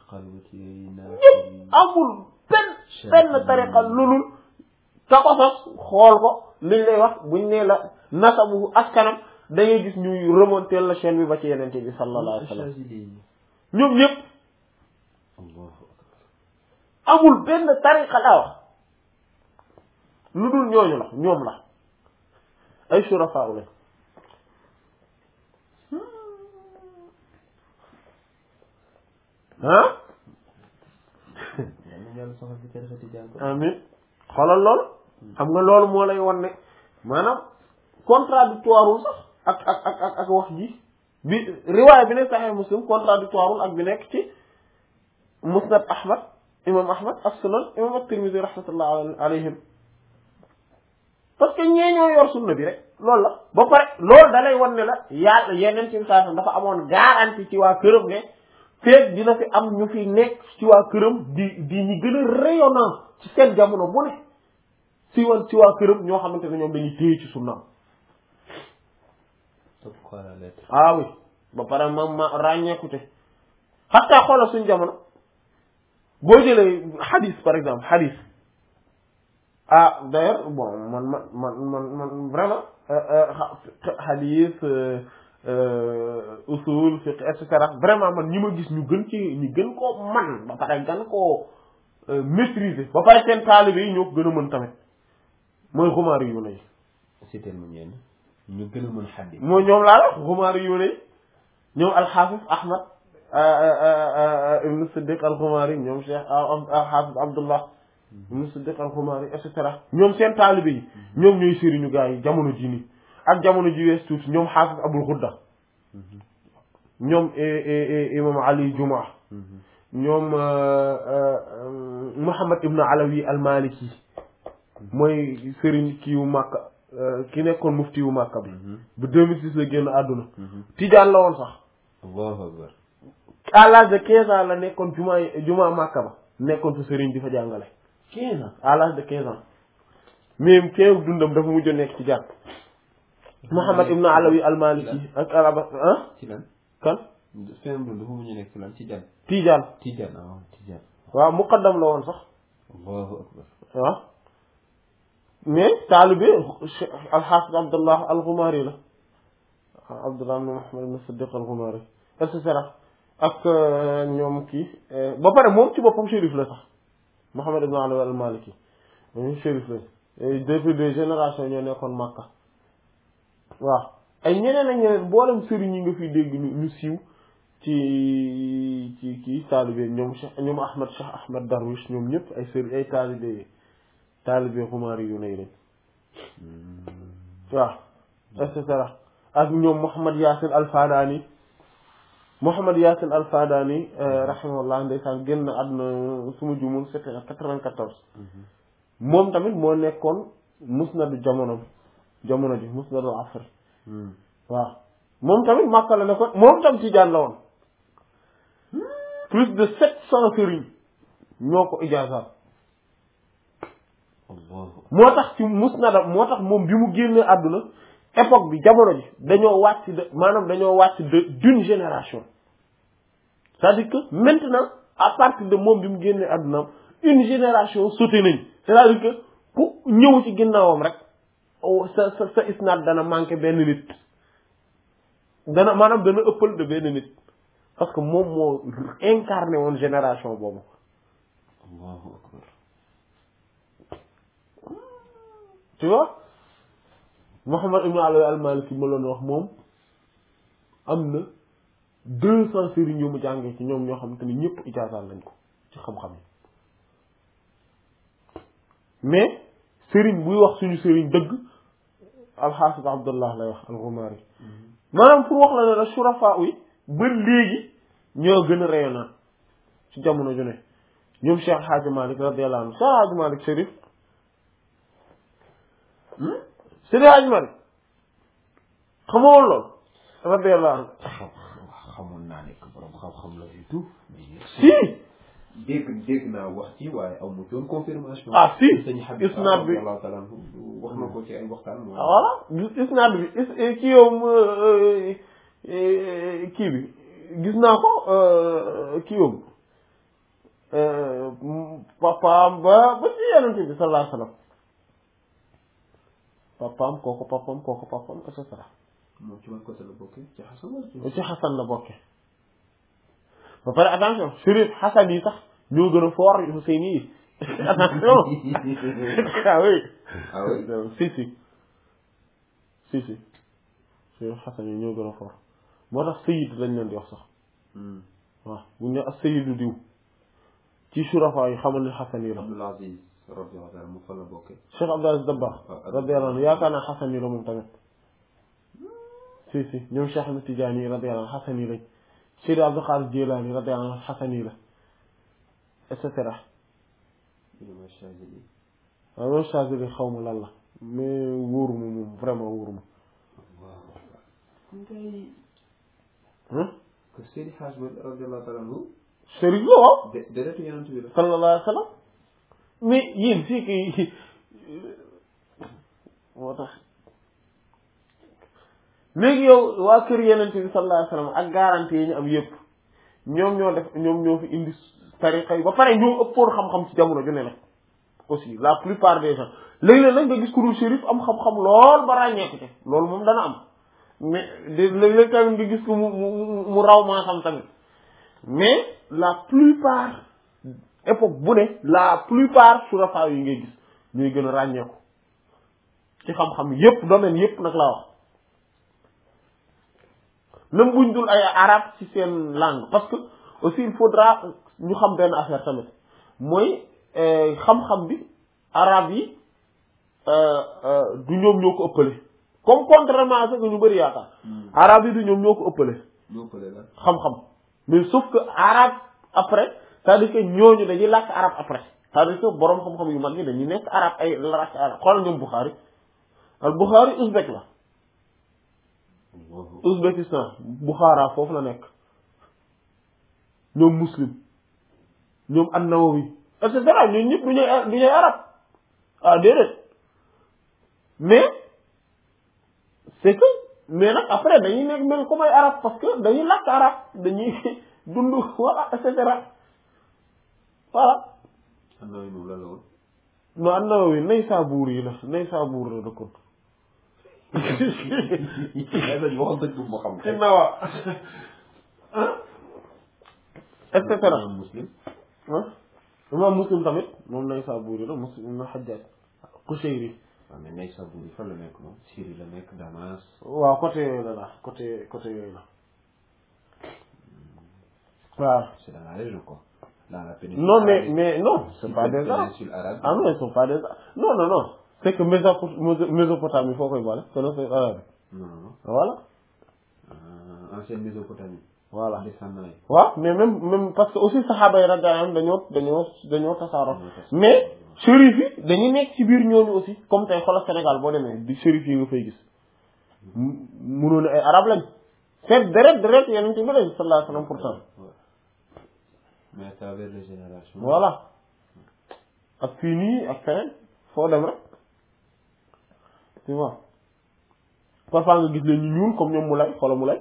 amul benn tariqa lulul ka ko sos xool ko liñ lay wax buñ nee la nasabu askanam da ngay gis ñuy remonter la chaîne bi ba ci yenente bi sallallahu alayhi wa sallam ñoom ñëpp amul benn tariqa laa wax lu dul ñooñu la ñoom la ay shurafa lañ amin xoolal loolu xam nga loolu moo lay wan ne maanaam contradictoire wul sax ak wax ji bi riwaaya bi nekk Sahih Muslim contradictoire wul ak bi nekk ci musnad Ahmad imam Ahmad ak sunan imam at-Tirmidhi rahmatullah alayhim parce que ñee ñoo yor sunna bi rek loolu la ba pare loolu da lay wan ne la yàlla yeneen ci saa dafa amoon garantie ci waa këram ne feeg dina fi am ñu fi nekk ci waa këram di ñi gën a rayonnant ci seen jamono bu ne ci waa këram ñoo xamante ne ñoom dañuy téye ci sunnaam ah oui ba pare ma ràññeekute xataa xoolal suñu jamono boo jëlee hadith par exemple hadith ah d'ailleurs bon man vraiment hadith usul fiqh et cetera vraiment man ñi ma gis ñu gën koo man ba pare gën koo maîtriser ba pare seen taalibe yi ñoo ko gën a mën tamit mooy xumaari yu ne cité mu ñenn ñu gën a mën hadith mooy ñoom laa la xumaari yu ne ñoom alxaafis Ahmad ibn Siddiq al-Xumaari ñoom Cheikh alxaafis Abdullah ibn Siddiq al-Xumaari et cetera ñoom seen taalibe yi ñoom ñooy sëriñu gaa yi jamono ji nii ak jamono ji wees tuuti ñoom xaafis Abul Xudda ñoom imam Ali Jumaa ñoom Muhammad ibn Alawi al-Maliki mooy sëriñ kii wu Makka ki nekkoon mufti wu Makka bi ba 2006 la génn àdduna tijaan la woon sax Allahu akbar. à l'âge de 15 ans la nekkoon jumaa Makka ba nekkoon fa sëriñ di fa jàngale 15 ans à l'âge de 15 ans même keew dundam dafa mujj nekk ci jàkk Muhammad ibn Alawi al-Maliki ak araba ci lan kan seen dund dafa mujj nekk ci lan ci jàng tijaan Tijaan waaw Tijaan. waaw muqaddam la woon sax Allahu akbar. waaw mais taalibe al-Hafiz Abdullah al-Ghumari la Abdullah ibn Muhammad ibn Siddiq al-Ghumari et cetera ak ñoom kii ba pare moom ci boppam shérif la sax Muhammad ibn Alawi al-Maliki moom shérif la depuis des générations ñoo nekkoon Makka waaw ay ñeneen ak ñeneen boolem sëriñ yi nga fi dégg ñu siiw ci kii taalibe ñoom Ahmad Cheikh Ahmad Darwish ñoom ñëpp ay sëriñ ay taalibe Ghumari yu nay lañ waaw et cetera ak ñoom Mouhamad Yaasin Al-Fadani rahimahullah ndeysaan génn àdduna suma jumul c'était 94 moom tamit moo nekkoon musnadu jamono ji musnadu asr waaw moom tamit Makka la nekkoon moom tam tijaan la woon plus de 700 sëriñ ñoo ko ijaazaat moo tax ci musnadam moo tax moom bi mu génnee àdduna époque bi jamono ji dañoo wàcc d'une génération c'est-à-dire que maintenant à partir de moom bi mu génnee àdduna une génération sauté nañ c'est-à-dire que ku ñëw ci ginnaawam rek sa isnaad dana manqué benn nit dana ëppal de benn nit parce que moom moo incarné woon génération boobu Allahu akbar. tu vois Muhammad ibn Alawi al-Maliki ma loon wax moom am na 200 sëriñ yu mu jàngee ci ñoom ñoo xamante ni ñëpp ijaazaal nañ ko ci xam-xam yi mais sëriñ buy wax suñu sëriñ dëgg al-Hafiz Abdullah lay wax al-Ghumari maanaam pour wax la ne la shurafa yi ba léegi ñoo gën a rayonnant ci jamono ju ne ñoom Cheikh Hadji Malick radiyallahu anhu Cheikh Hadji Malick Chérif Seydi Hadji Malick xamoo woon lool radiyallahu anhu xamoon naa nekk borom xam-xam la et tout. si dégg naa wax ci waaye amu doon confirmation. ah si sëñ Habib isnaad bi wax na ko ci ay waxtaan. voilà isnaad bi kii yow kii bi gis naa ko kii yow papaam ba ci Yonent bi sallallahu alayhi wa sallam papaam kooku et cetera. moom ci ban côté la bokkee ci Xasan wala ci Xasan la bokkee ba pare attention Chérif Xasan yi sax ñoo gën a fort Husayn yi attention ah oui si Chérif Xasan yi ñoo gën a fort moo tax sayid lañ leen di wax sax waaw bu ñu ne ak sayidu diw ci surafa yi xamal ne Xasan yi la. Abdul Aziz radiyallahu anhu mu fa la bokkee. Cheikh Abdul Aziz Dabakh radiyallahu anhu yaakaar naa Xasan yi la moom tamit si ñoom Cheikh Ahmed Tidiane yi radiyallahu anhu Xasan yi lañ Seydi Abdul Qadir Jilani radiyallahu anhu Xasan yi la et cetera. waaw loolu Chazili xaw ma lan la mais wóoruma moom vraiment wóoruma. que Seydi Hadj Malick radiyallahu ta'ala anhu Chérif la waaw. déedéet Yonent bi la. sallallahu alayhi wa sallam mais yéen fii kii moo tax léegi yow waa kër Yonent bi sallallahu alayhi wa sallam ak garantie yi ñu am yëpp ñoom ñoo fi indi tariqa yi ba pare ñoo ëppoon xam-xam ci jamono ju ne nag aussi la plupart des gens léeg-léeg nag nga gis ku dul Chérif am xam-xam lool ba ràññeeku ci loolu moom dana am mais léeg-léeg tamit nga gis ko mu raw maa xam tamit mais la plupart époque bu ne la plupart surafa yi ngay gis ñooy gën a ràññeeku ci xam-xam yépp domaine yépp nag laa wax même buñ dul ay arabe ci seen langue parce que aussi il faudra ñu xam benn affaire tamit mooy xam-xam bi arabe yi du ñoom ñoo ko ëppale comme contrairement à ce que ñu bëri yaakaar arabe yi du ñoom ñoo ko ëppale xam-xam mais sauf que arabe après c'est-à-dire que ñooñu dañuy làkk arabe après c'est-à-dire que borom xam-xam yu mag yi dañuy nekk arab ay larac arab xoolal ñoom Bukhari al Bukhari ouzbek la Ouzbékistan Bukhara foofu la nekk ñoom Muslim ñoom an-Nawawi et cetera ñun ñëpp du ñuy arab ah déedéet mais c'est que mais nag après dañuy nekk mel comme ay arab parce que dañuy làkk arab dañuy dund voilà et cetera voilà. An-Nawawi moom la woon. non an-Nawawi Naysaabuur yi la Naysaabuur la dëkkoon. wax dëgg bu xam. ci Nawa et cetera. Imam Muslim. ah Imam Muslim tamit moom Naysaabuur yi la Muslim ibn Hajjaj Qushayri. waaw mais Naysaabuur yi fan la nekk moom Syrie la nekk Damas. waaw côté yooyu la côté yooyu la waaw. C'est dans la région quoi. Dans la péninsule. non mais non c'est pas des arabes. Ah non ils sont pas des arabes non c'est que Mésopotamie foo koy boole kono c'est arabe. non voilà. Ancienne Mésopotamie. voilà descendant yi. waaw mais même parce que aussi saxaaba yi radiyallahu anhum dañoo tasaaroo mais shérif yi dañuy nekk ci biir ñooñu aussi comme tey xoolal Sénégal boo demee di shérif yi nga fay gis munoon ay arab lañ c'est deret yeneen ci bi lañ sallallahu alayhi wa sallam pourtant. mais à travers les générations. voilà ak fii nii ak feneen foo dem rek tu vois parfois nga gis leen ñu ñuul comme ñoom mu lay xoolal mu lay.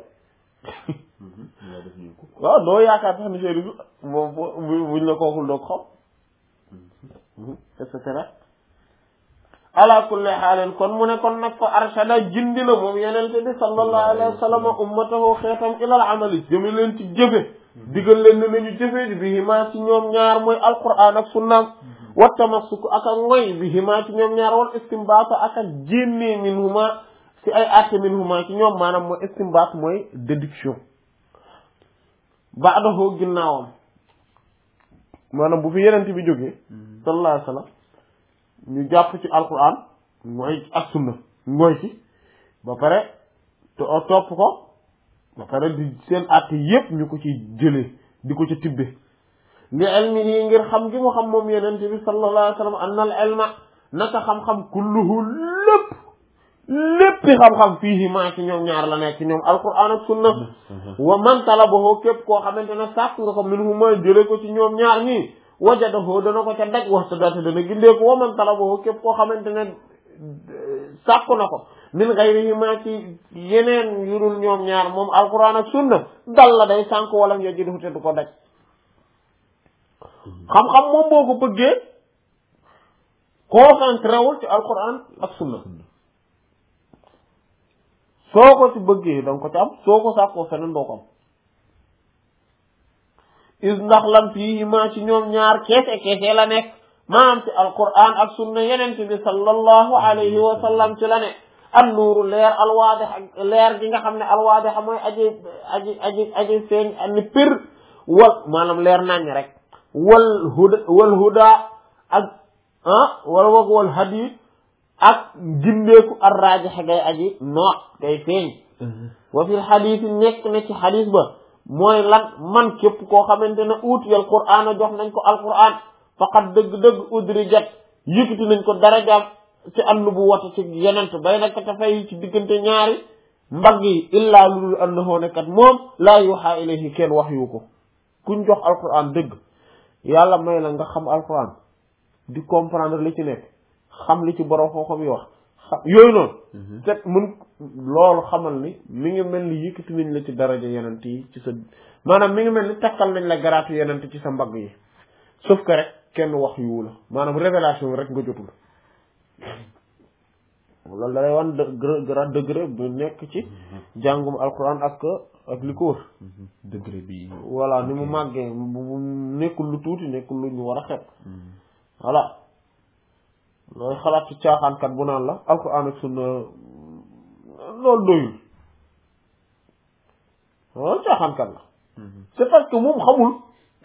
waaw doo yaakaar sax ni chérif moom buñ la kookul doo ko xam et cetera ala kulli xaalin kon mu ne kon nag fa arshada jindi na moom yenente bi sallallahu alayhi wa sallam ummatahu xeetam ilal amali jëme leen ci jëfe digal leen ne nañu jëfe bi himaa ci ñoom ñaar mooy alquran ak sunnaam wa tamassuk ak a ngoy bi himaa ci ñoom ñaar wal istimbaata ak a jénnee min huma ci ay atte min huma ci ñoom maanaam mooy istimbaat mooy déduction ba'dahu ginnaawam maanaam bu fi yenente bi jógee sallallahu alayhi wa sallam ñu jàpp ci alquran mooy ak sunna mooy ci ba pare te topp ko ba pare di seen àtte yépp ñu ko ci jëlee di ko ci tibbe li ilmi yi ngir xam gi mu xam moom yenente bi sallallahu alayhi wa sallam anna al ilma naka xam-xam kulluhu léppi xam-xam fiihi maa ci ñoom ñaar la nekk ci ñoom alquran ak sunna wa man talabahu képp koo xamante ne sàkk nga ko minhu ma jëlee ko ci ñoom ñaar ñii wajadahu dana ko ca daj waxta date dana gindeeku wa man talabahu képp koo xamante ne sàkku na ko min ghayrihi ma ci yeneen yu dul ñoom ñaar moom alquran ak sunna dal la day sànk wala yajidu te du ko daj xam-xam moom boo ko bëggee concentré wul ci alquran ak sunna soo ko ci bëggee danga ko ci am soo ko sàkkoo feneen doo ko am is ndax lan fii ma ci ñoom ñaar keese la nekk maanaam ci alquran ak sunna yeneen bi sallallahu alayhi wa sallam ci la ne an nuuru leer alwaadix ak leer gi nga xam ne alwaadix mooy aji feeñ ni pir wal maanaam leer nañ rek wal huda ak wal hadi ak gindeeku ar raajix gay aji noot gay feeñ wa fil xadiis nekk na ci xadiis ba mooy lan man képp koo xamante ne uutiyal qur'aan a jox nañ ko alqur'aan faqat dëgg-dëgg udrijat yëkkati nañ ko darajaam ci annubuwwata ci yenent bay nag te fay ci diggante ñaari mbagg yi illaa lulul annahu nekkat moom laa yuuhaa ilayhi kenn wax yu ko kuñ jox alqur'aan dëgg yàlla may la nga xam alqur'aan di comprendre li ci nekk xam li ci borom xam-xam yi wax yooyu noonu te mun loolu xamal ni mi ngi mel ni yëkkati nañ la ci daraja yenent yi ci sa maanaam mi ngi mel ni takkal nañ la garaatu yenent ci sa mbagg yi sauf que rek kenn wax yu la maanaam révélation bi rek nga jotul loolu dalay wan grand degré bu nekk ci jàngum alquran ak li ko wër degré bi voilà ni mu màggee bu nekkul lu tuuti nekkul lu ñu war a xeeb voilà looy xalaat ci caaxaankat bu naan la alquran ak sunna loolu doyul loolu caaxaankat la c'est parce que moom xamul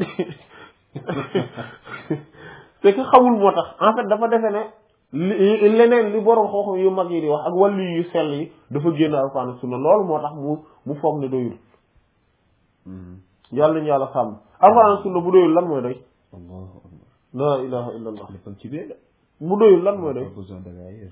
c'est que xamul moo tax en fait dafa defe ne leneen li borom xooxam yu mag yi di wax ak wàllu yu sell yi dafa génn alquran ak sunna loolu moo tax mu foog ne doyul yàlla nañu yàlla sàmm alquran ak sunna bu doyul lan mooy doy la ilaha illallah léppam ci biir la. mu doyul lan mooy doy pas besoin d'aller ailleurs.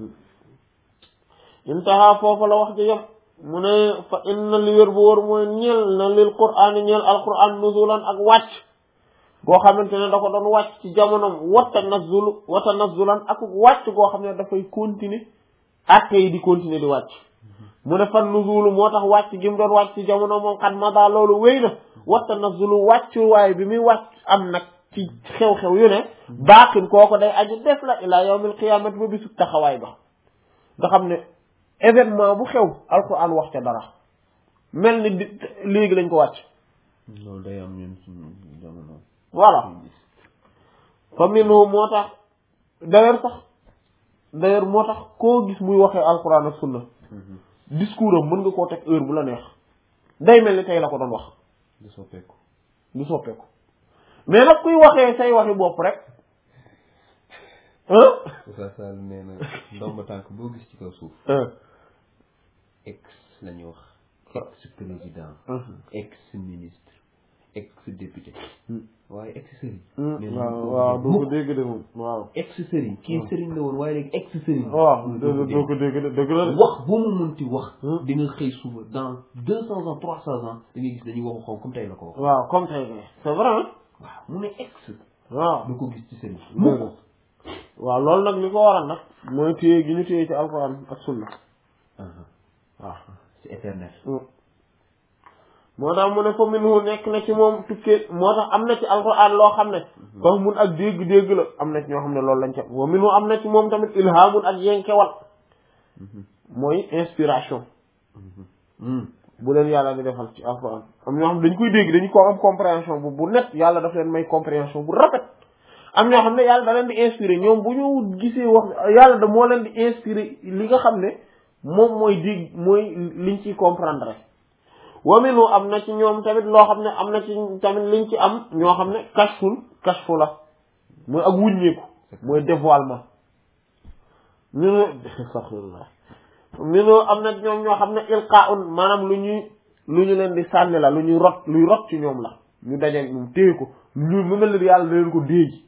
intaha foofu la wax ji yem mu ne fa inna li wér bu wóor mooy ñeel na lil qur'aan ñeel alquran nuzulan ak wàcc goo xamante ne da ko doon wàcc ci jamonom wata nazulan ak wàcc goo xam ne dafay continuer atte yi di continuer di wàcc mu ne fan nuzulu moo tax wàcc gi mu doon wàcc ci jamono moom xat mada loolu wéy na wata nazulu wàccu waaye bi muy wàcc am nag ci xew-xew yu ne baaxin kooko day aji def la ila yawmil qiyamati ba bisu taxawaay ba nga xam ne événement bu xew alquran wax ca dara mel ni léegi lañ ko wàcc loolu day am ñun suñu jamono. voilà fa minhu moo tax d'ailleurs moo tax koo gis muy waxee alquran ak sunna discours am mën nga koo teg heure bu la neex day mel ni tey la ko doon wax du soppeeku. du soppeeku mais nag kuy waxee say waxi bopp rek Oustaz Sall nee na ndomba tànk boo gis ci kaw suuf. ex la ñuy wax. ex président. ex ministre. ex député. waaye ex sëriñ. waaw doo ko dégg de moom waaw. ex sëriñ kii sëriñ la woon waaye léegi ex sëriñ. waaw doo ko dégg de dëgg la de. wax boo mu mënti wax. di nga xëy suba dans 200 ans 300 ans da ngay gis dañuy waxu xaw comme tey la ko wax. waaw comme tey c'est vrai. waaw mu ne ex. waaw du ko gis ci sëriñ. waaw loolu nag li ko waral nag mooy téye gi ñu téye ci alquran ak sunna waaw c'est éternel. moo tax mu ne fa minhu nekk na ci moom tukkee moo tax am na ci alquran loo xam ne comme mun ak dégg-dégg la am na ci ñoo xam ne loolu lañ ca wa minhu am na ci moom tamit ilhamun ak yenkewal mooy inspiration bu leen yàlla di defal ci alquran am ñoo xam dañ koy dégg dañu ko am compréhension bu net yàlla daf leen may compréhension bu rafet am ñoo xam ne yàlla da leen di inspiré ñoom bu ñu gisee wax yàlla da moo leen di inspiré li nga xam ne moom mooy dégg mooy liñ ciy comprendre wa minhu am na ci ñoom tamit loo xam ne am na ci tamit liñ ci am ñoo xam ne kashfu la mooy ak wuññeeku mooy dévoilement minu astaghfirullah minu am na ñoom ñoo xam ne ilqaa'un maanaam lu ñu leen di sànni la luy rot ci ñoom la ñu daje ñoom téye ko ñu mu mel ni yàlla da leen ko déegi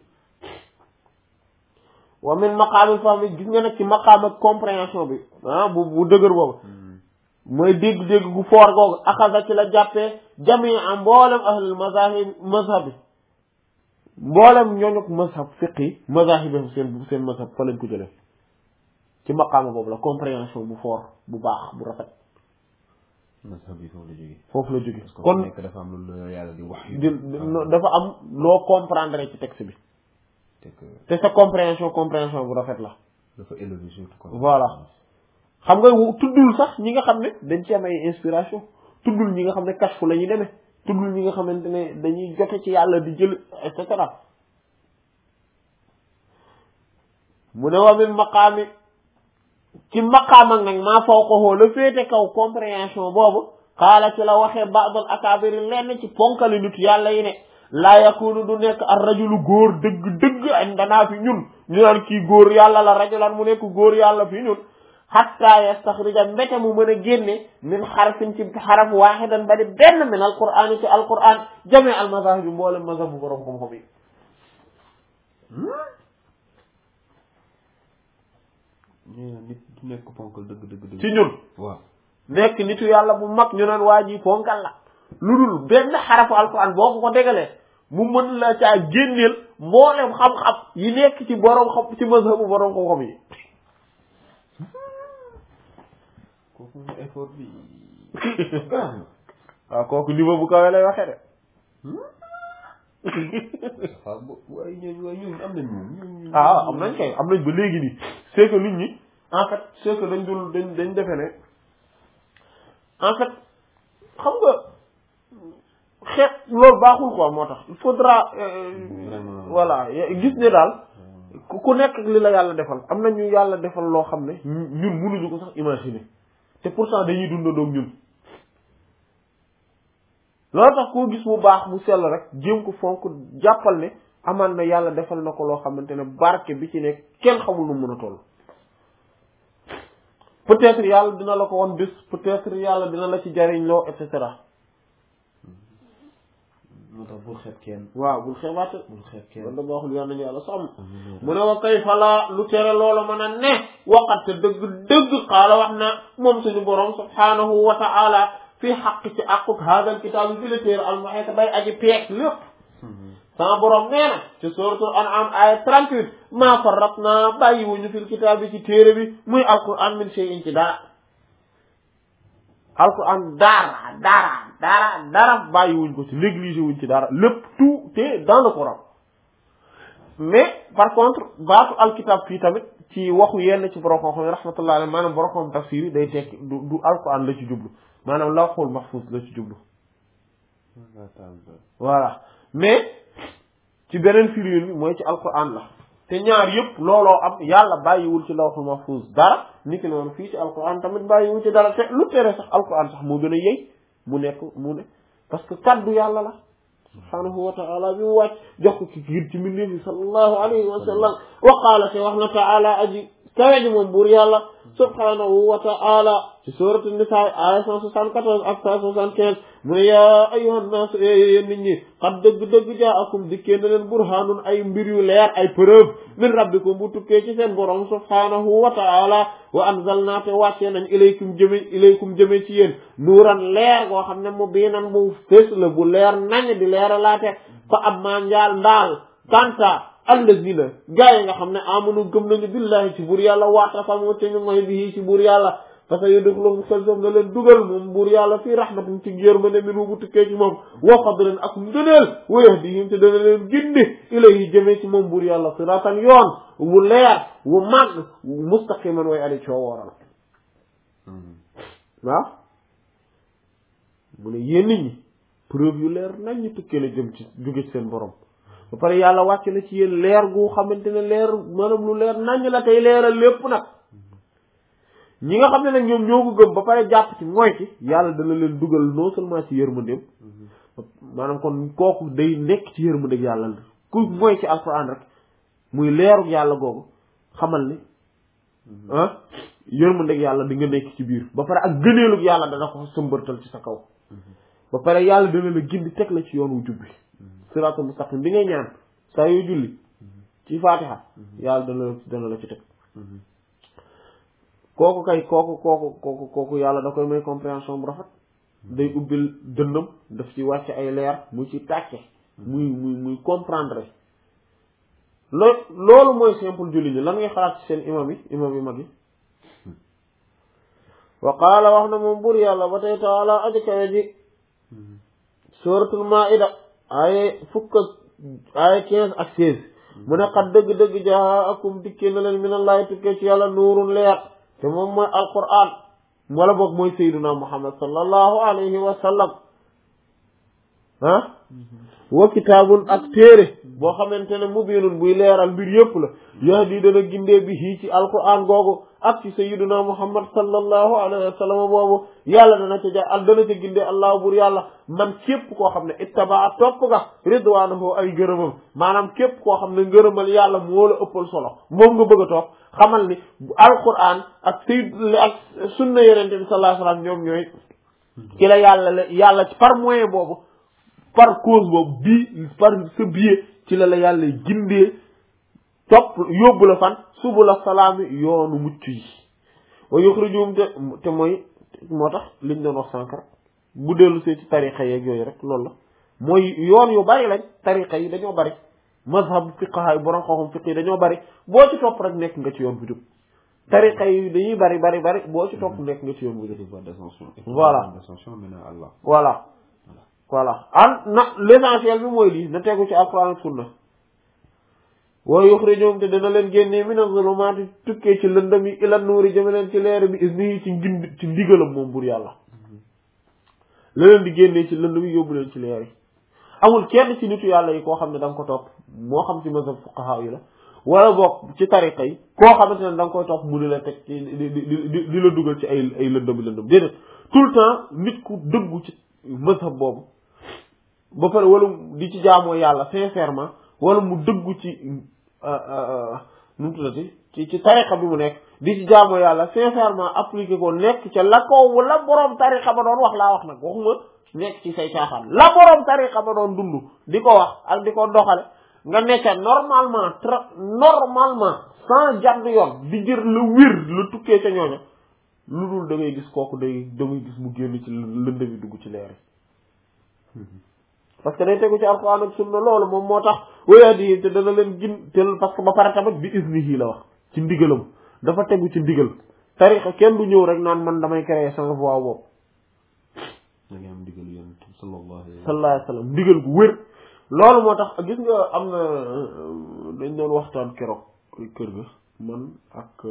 wa min maqaamil fahmi gis nga nag ci maqaam ak compréhension bi bu dëgër boobu mooy dégg-dégg gu foor googu axasa ci la jàppee jamia mboolem ahlul mazhab bi mboolem ñooñu mazhab fiqi mazahib seen mazhab fa lañ ko jëlee ci maqaama boobu la compréhension bu foor bu baax bu rafet mazhab bi foofu la jóge kon nekk dafa am lu yàlla di wax dafa am loo comprendre ci texte bi te sa compréhension bu rafet la dafa élevé surtout voilà xam nga tuddul sax ñi nga xam ne dañ ci am ay inspiration tuddul ñi nga xam ne kashfu la ñuy demee tuddul ñi nga xamante ne dañuy jote ci yàlla di jël et cetera mu ne wa min maqaami ci maqaam ak nag maa fawqahu la féete kaw compréhension boobu xaala ci la waxee ba'dul akabiri lenn ci ponkali nit yàlla yi ne laa yakunu du nekk ar rajulu góor dëgg indanaa fi ñun ñu naan kii góor yàlla la rajulan mu nekk góor yàlla fi ñun hatta yastaxrija mbete mu mën a génne min xarfin ci xaraf waaxidan ba di benn min alquran ci alquran jami al mazahib bi mboolem mazhab bu borom xam-xam yi nit du nekk ponkal dëgg ci ñun waaw nekk nitu yàlla bu mag ñu naan waa ji ponkal la lu dul benn xarafu alquran boo ko dégalee mu mën la caa génneel mboolem xam-xam yi nekk ci borom xam ci mazhabu borom xam-xam yi kooku effort bi waaw kooku niveau bu kawe lay waxee de waaye ñooñu am nañ moom am nañ kay am nañ ba léegi nii c'est que nit ñi en fait c'est que dañ defe ne en fait xam nga xeet loolu baaxul quoi moo tax il faudra voilà gis ne daal ku nekk ak li la yàlla defal am na ñu yàlla defal loo xam ne ñun mënuñu ko sax imaginer te pourtant dañuy dundandoo ak ñun loolu tax koo gis mu baax mu sell rek jéem ko fonk jàppal ne amaan na yàlla defal na ko loo xamante ne barke bi ci nekk kenn xamul nu mën a toll peut-être yàlla dina la ko won bés peut-être yàlla dina la ci jariñ loo et cetera moo tax bul xeeb kenn. waaw bul xeebaate bul xeeb kenn. loolu dama waxul yal nañu yàlla sàmm mu ne wa kayfa laa lu tere loola mën a ne waqat te dëgg qaala wax na moom suñu borom subhanahu wa ta'ala fii xaq ci aquk haadal kitaab bi la téere almuhiit bay aji peek lépp sama borom nee na ci suratul an'am aya 38 maa farratnaa bàyyiwuñu fil kitaab bi ci téere bi muy alquran min shay'in ci dara alquran dara bàyyiwuñ ko ci négligé wuñ ci dara lépp tout est dans le Coran mais par contre baatu alkitab fii tamit ci waxu yenn ci borom xam-xam yi rahmatullah alayhi maanaam borom xam tafsir yi day tekki du alquran la ci jublu maanaam lawhul mahfuz la ci jublu voilà mais ci beneen firiin bi mooy ci alquran la te ñaar yëpp looloo am yàlla bàyyiwul ci lawhul mahfuz dara niki noonu fii ci alquran tamit bàyyiwul ci dara te lu tere sax alquran sax moo gën a yey mu ne parce que kaddu yàlla la subhanahu wa ta'ala bi mu wàcc jox ko ci ngir ci mbindeef yi sallallahu alayhi wa sallam wa qaala te wax na ta'ala aji kawe ji moom buur yàlla subhanahu wa ta'ala ci sourate an-Nisaa aya 174 ak 175 mu ne yaa ayyuhan naas yéen nit ñi qad dëgg-dëgg jaakum dikkee na leen burhaanun ay mbir yu leer ay preuve min rabbikum bu tukkee ci seen borom subhanahu wa ta'ala wa anzalnaa te wàccee nañ ilaykum jëme ci yéen nuuran leer goo xam ne mu biinan mu fés la bu leer nañ di leer laate fa am maa ndaal kanta allazina gaa yi nga xam ne amanu gëm nañu billahi ci buur yàlla waatasamu te ñu ngoy bii ci buur yàlla fa sa yudxuluhum xelsam na leen dugal moom buur yàlla fii rahmatin ci yërmande minhu bu tukkee ci moom wa fadlin ak ngëneel wa yahdihim te dana leen gindi ilayhi jëmee ci moom buur yàlla siratan yoon wu leer wu màgg mustaqiman way adi coowooral waaw mu ne yéen nit ñi preuve yu leer nañ ñu tukkee la jëm ci jóge ci seen borom ba pare yàlla wàcc na ci yéen leer gu xamante ne leer maanaam lu leer nañ la tey leeral lépp nag ñi nga xam ne nag ñoom ñoo ko gëm ba pare jàpp ci mooy ci yàlla dana leen dugal non seulement ci yërmandeem maanaam kon kooku day nekk ci yërmandeeg yàlla la ku mooy ci alquran rek muy leerug yàlla googu xamal ni yërmandeeg yàlla di nga nekk ci biir ba pare ak gëneelug yàlla dana ko sëmbërtal ci sa kaw ba pare yàlla dana la gindi teg la ci yoon wu jubbi siraatul mustaqim bi ngay ñaan saa yoo julli ci faatiha yàlla dana la ci teg kooku yàlla da koy may compréhension bu rafet day ubbil dënnam daf ci wàcc ay leer mu ci tàcce muy comprendre loolu mooy simple julli ñi lan ngay xalaat ci seen imam yi mag yi wa qaala wax na moom buur yàlla ba tey taala aji kawe ji suratul maida ay fukk ay 15 ak 16 mu ne xat dëgg-dëgg jaakum dikkee na leen minallahi tukkee ci yàlla nuurun leer te moom mooy alquran wala boog mooy sayyiduna muhammad sallallahu alayhi wa sallam wa kitaabun ak téere boo xamante ne mubiinun buy leeral mbir yëpp la yahdi dana gindee bi hii ci alquran googu ak ci sayyiduna muhammad sallallahu alayhi wa sallam boobu yàlla dana ca gindee allah bur yàlla man képp koo xam ne ittabaa topp nga ridwaanahu ay ngërëmam maanaam képp koo xam ne ngërëmal yàlla moo la ëppal solo moom nga bëgg a topp xamal ni alquran ak sunna yenente bi sallallahu alayhi wa sallam ñoom ñooy ci la yàlla par moyen boobu par cause boobu par sa biais ci la yàlla gindee topp yóbbu la fan subula salaami yoonu mucc yi wa yuxrijum te mooy moo tax liñ doon wax sànq rek bu dellu see ci tariqa yeeg yooyu rek loolu la mooy yoon yu bari lañ tariqa yi dañoo bari mazhab fiqaha borom xam-xam fiq yi dañoo bari boo ci topp rek nekk nga ci yoon bu jub tariqa yi dañuy bari boo ci topp nekk nga ci yoon bu jub voilà l'essentiel bi mooy lii na tegu ci alquran ak sunna wa yuxrijum te dana leen génnee mina zulumaati tukkee ci lëndëm yi ila nuuri jëme leen ci leer bi isnihi ci ndigalam moom bur yàlla la leen di génnee ci lëndëm yi yóbbu leen ci leer yi amul kenn ci nitu yàlla yi koo xam ne da nga ko topp moo xam ci mazhab fuqaha yi la wala bokk ci tariqa yi koo xamante ne da nga koy topp mu di la teg ci di la dugal ci ay lëndëm déedéet tout le temps nit ku dëggu ci mazhab boobu ba pare wala di ci jaamoo yàlla sincèrement wala mu dëggu ci nu mu tuddati ci tariqa bi mu nekk di ci jaamoo yàlla sincèrement appliqué ko nekk ca la ko wala borom tariqa ba doon wax laa wax nag waxuma nekk ci say caaxaan la borom tariqa ba doon dund di ko wax ak di ko doxale nga nekka normalement sans jàdd yoon di jër la wér la tukkee ca ñooña lu dul da ngay gis kooku da ngay gis mu génn ci lënd bi dugg ci leer parce que day tegu ci alquran ak sunna loolu moom moo tax wayadi te dana leen gin te parce que ba pare tamit bi iznihi la wax ci ndigalam dafa tegu ci ndigal tariqa kenn du ñëw rek naan man damay créer sama voix boobu da ngay am ndigal yonent sallallahu alayhi wa sallam ndigal gu wér loolu moo tax gis nga am na dañ doon waxtaan keroog kër ga man ak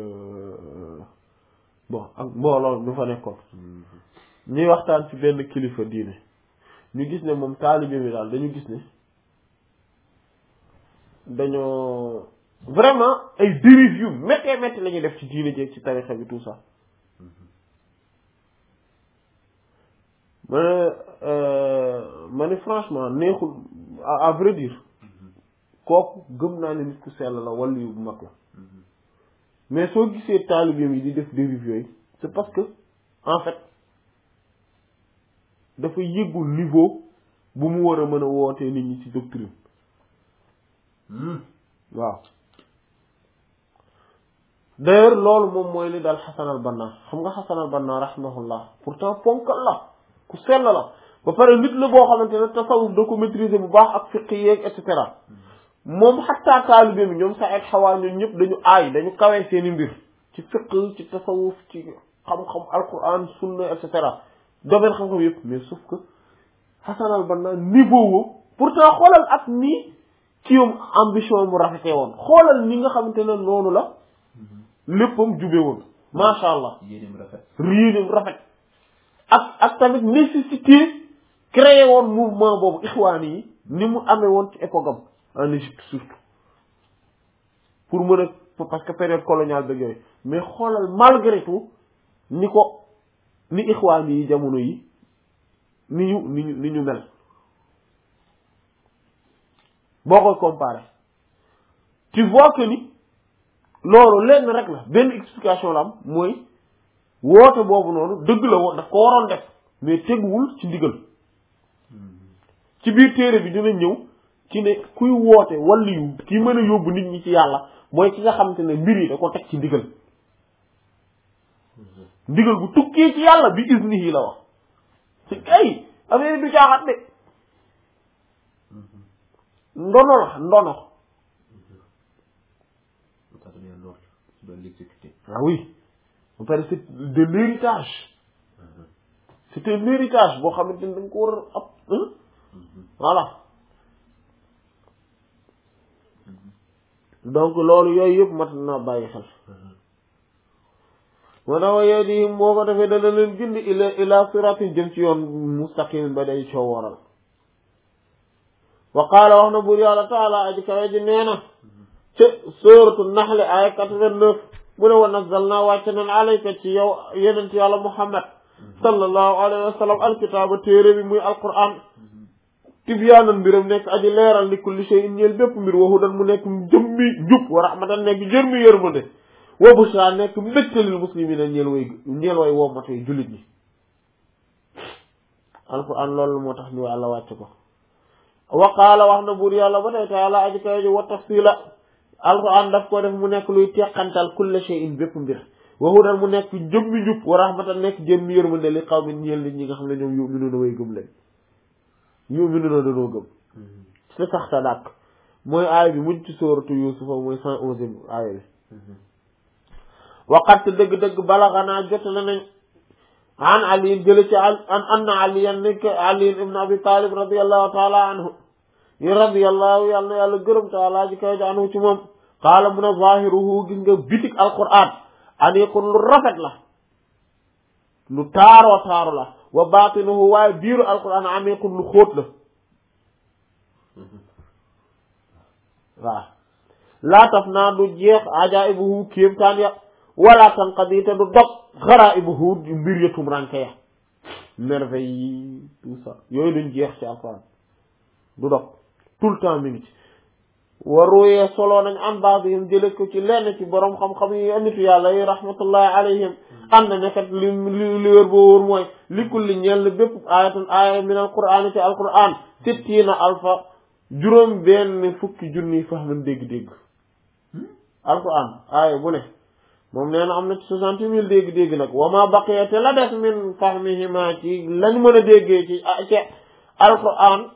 ak mbooloo ñu fa nekkoon ñuy waxtaan ci benn kilifa diine ñu gis ne moom taalibe bi daal dañu gis ne dañoo vraiment ay dérives yu métti la ñuy def ci diine jeeg ci tarixa bi tout ça ma ne franchement neexul à vrai dire kooku gëm naa ne nit ku sell la wala yu bu mag la mais soo gisee taalibeem yi di def dérive yooyu c'est parce que en fait dafa yëggul niveau bu mu war a mën a wootee nit ñi ci doctrine waaw d'ailleurs loolu moom mooy li daal Hasan al-Banna xam nga Hasan al-Banna rahimahullah pourtant ponkal la ku sell la ba pare nit la boo xamante ne tasawuf da ko maîtriser bu baax ak fiqh yeeg et cetera moom xattaa taalibe mi ñoom Saïd Hawa ñoom ñëpp dañu kawee seeni mbir ci fiqh ci tasawuf ci xam-xam alquran sunna et cetera domaine xam-xam yëpp mais sauf que Hasan al-Banna niveau woo pourtant xoolal ak nii ci yoom ambition mu rafetee woon xoolal ni nga xamante ne noonu la léppam jube woon macha allah yéenéem rafet ak tamit nécessité créé woon mouvement boobu ixwaan yi ni mu amee woon ci époque am en Égypte surtout pour mën a parce que période coloniale ba yooyu mais xoolal malgré tout ni ixwaan yi jamono yi ni ñu mel boo koy comparé tu vois que ni loolu lenn rek la benn explication la am mooy woote boobu noonu dëgg la woon daf ko waroon def mais teguwul ci ndigal ci biir téere bi dina ñëw ci ne kuy woote wala yu ki mën a yóbbu nit ñi ci yàlla mooy ki nga xamante ne mbir yi da ko teg ci ndigal ndigal bu tukkee ci yàlla bi iznihi la wax ci kay affaire du caaxat de ndono la ndono ah oui ba pare c'est de l'héritage c'est un héritage boo xamante ne dañ ko war a ab voilà donc loolu yooyu yëpp mat na bàyyi xel moo tax wa yahdihim moo ko defee dana leen gindi ila siratin jëm ci yoon mustaqim ba day coo waral wa qaala wax na buur yàlla taala aji kawe ji nee na ca sóoratu naxli aya 89 mu ne wa nazzalna wàcce nañ alayka ci yow yenent yàlla muhammad sallallahu alayhi wa sallam alkitaaba téere bi muy alquran tibyaanan mbiram nekk aji leeral li kulli shay'in ñeel bépp mbir wa hudan mu nekk jëmmi jub wa rahmatan nekk jërmi yërmande wa bushra nekk mbégtalil muslimina ñeel way wommatu yi jullit ñi alquran loolu moo tax ñu yàlla wàcce ko wa qaala wax na buur yàlla ba tey taala aji kawe ji wa tafsila alquran daf ko def mu nekk luy teqantal kulli shay'in bépp mbir wa hudan mu nekk jëmmi njub wa rahmatan nekk jëmmi yërmande li qawmin ñeel nit ñi nga xam ne ñoom yu'minuuna way gëm leen yu'minuuna dañoo gëm si sax ta dàkk mooy aaya bi mujj ci sooratu yusufa mooy 111e aaya bi waqat dëgg-dëgg balaxanaa jot la nañ an aliin jële ci an anna aliyan nekk aliin ibn abi talib radiallahu taala anhu radiyallahu yàlla na yàlla gërëm taala ji kaw ji anhu ci moom qaala mun a zahiruhu gis nga bitik alquran aniqun lu rafet la lu taaroo taaru la wa baatinuhu waaye biiru alquran amiqun lu xóot la waaw laa taf naa du jeex ajaibuhu kéemtaan ya wala tanqadi te du dog garaibuhu mbir ya tumranke ya merveille yi tout ça yooyu duñ jeex ci alquran du dog tout le temps mi ngi ci waruwee soloo nañ an baadihim jële ko ci lenn ci borom xam-xam yi nitu yàlla yi rahmatullahi alayhim am na ne kat li wér boo wóor mooy li kulli ñeel bépp ayatun aaya min al qur'an ci al qur'an sittiina alfa juróom benn fukki junni fahman dégg-dégg al qur'an aaya bu ne moom nee na am na ci 60 000 dégg-dégg nag wa ma baqiya te la des min fahmihima ci lañ mën a déggee ci al qur'an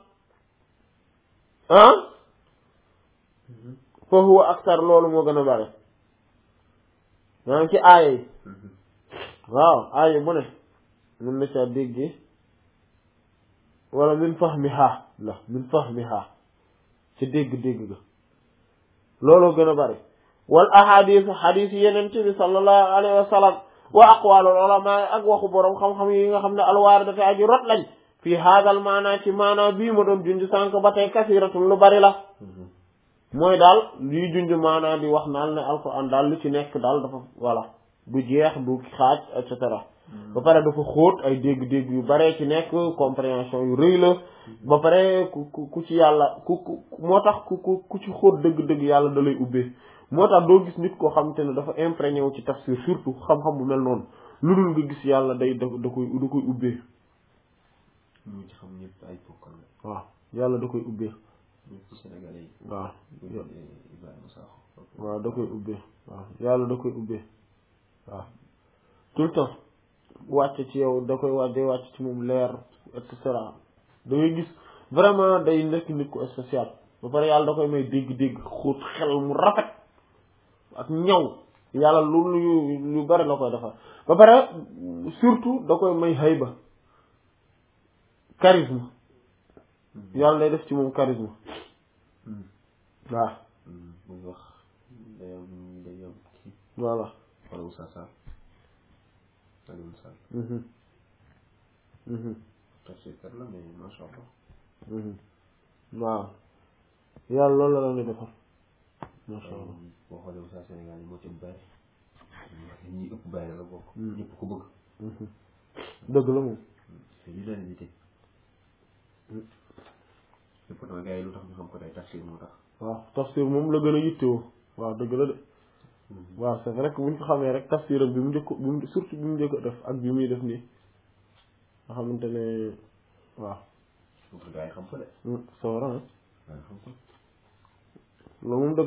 fa huwa aktar loolu moo gën a bare maanaam ci aaya yi waaw aaya bu ne mën na caa déggee wala min fahmiha la min fahmiha ci dégg-dégg ga looloo gën a bare wal ahadis xadis yi yenente bi sallallahu alayhi wa sallam wa aqwalul ulama ak waxu boroom xam-xam yi nga xam ne alwaaridati aji rot lañ fii haadal maanaa ci maanaa bii ma doon junj sànq ba tey kasiratun lu bari la mooy daal liy junj maanaa di wax naan ne alquran daal lu ci nekk daal dafa voilà du jeex du xaaj et cetera ba pare dafa xóot ay dégg-dégg yu baree ci nekk compréhension yu rëy la ba pare ku ci yàlla moo tax ku ci xóot dëgg-dëgg yàlla da lay ubbee moo tax doo gis nit koo xam te ne dafa imprégné wu ci tafsir surtout xam-xam bu mel noonu lu dul nga gis yàlla da koy ubbee ñu ci xam ñëpp ay pokkal la waaw yàlla da koy ubbee ñëpp Sénégalais yi waaw Ibrahima Sakho waaw da koy ubbee waaw yàlla da koy ubbee waaw tout le temps wàcc ci yow da koy wàcc ci moom leer et cetera da ngay gis vraiment day nekk nit ku spécial ba pare yàlla da koy may dégg-dégg xóot xel mu rafet ak ñaw yàlla lu bari la koy defar ba pare surtout da koy may hayba charisme yàlla day def ci moom charisme waaw muy wax day am kii voilà wala Moussa Sall Alioune Sall tafsir kat la mais masha Allah waaw yàlla loolu la leen di defar masha Allah boo xoolee Moussa Sénégal yi moo ci bàyyi ñi ëpp bàyyi la bokk ñëpp ko bëgg dëgg la moom c'est l'unanimité lépp dama gars yi lu tax ñu xam ko tey tafsir moo tax waaw tafsir moom la gën a yittewoo waaw dëgg la de waaw c'est vrai que buñ ko xamee rek tafsiram bi mu njëkk surtout bi mu njëkk def ak bi muy def nii nga xamante ne waaw gars yi xam ko de c'est vrai gars yi xam ko loolu moom dëgg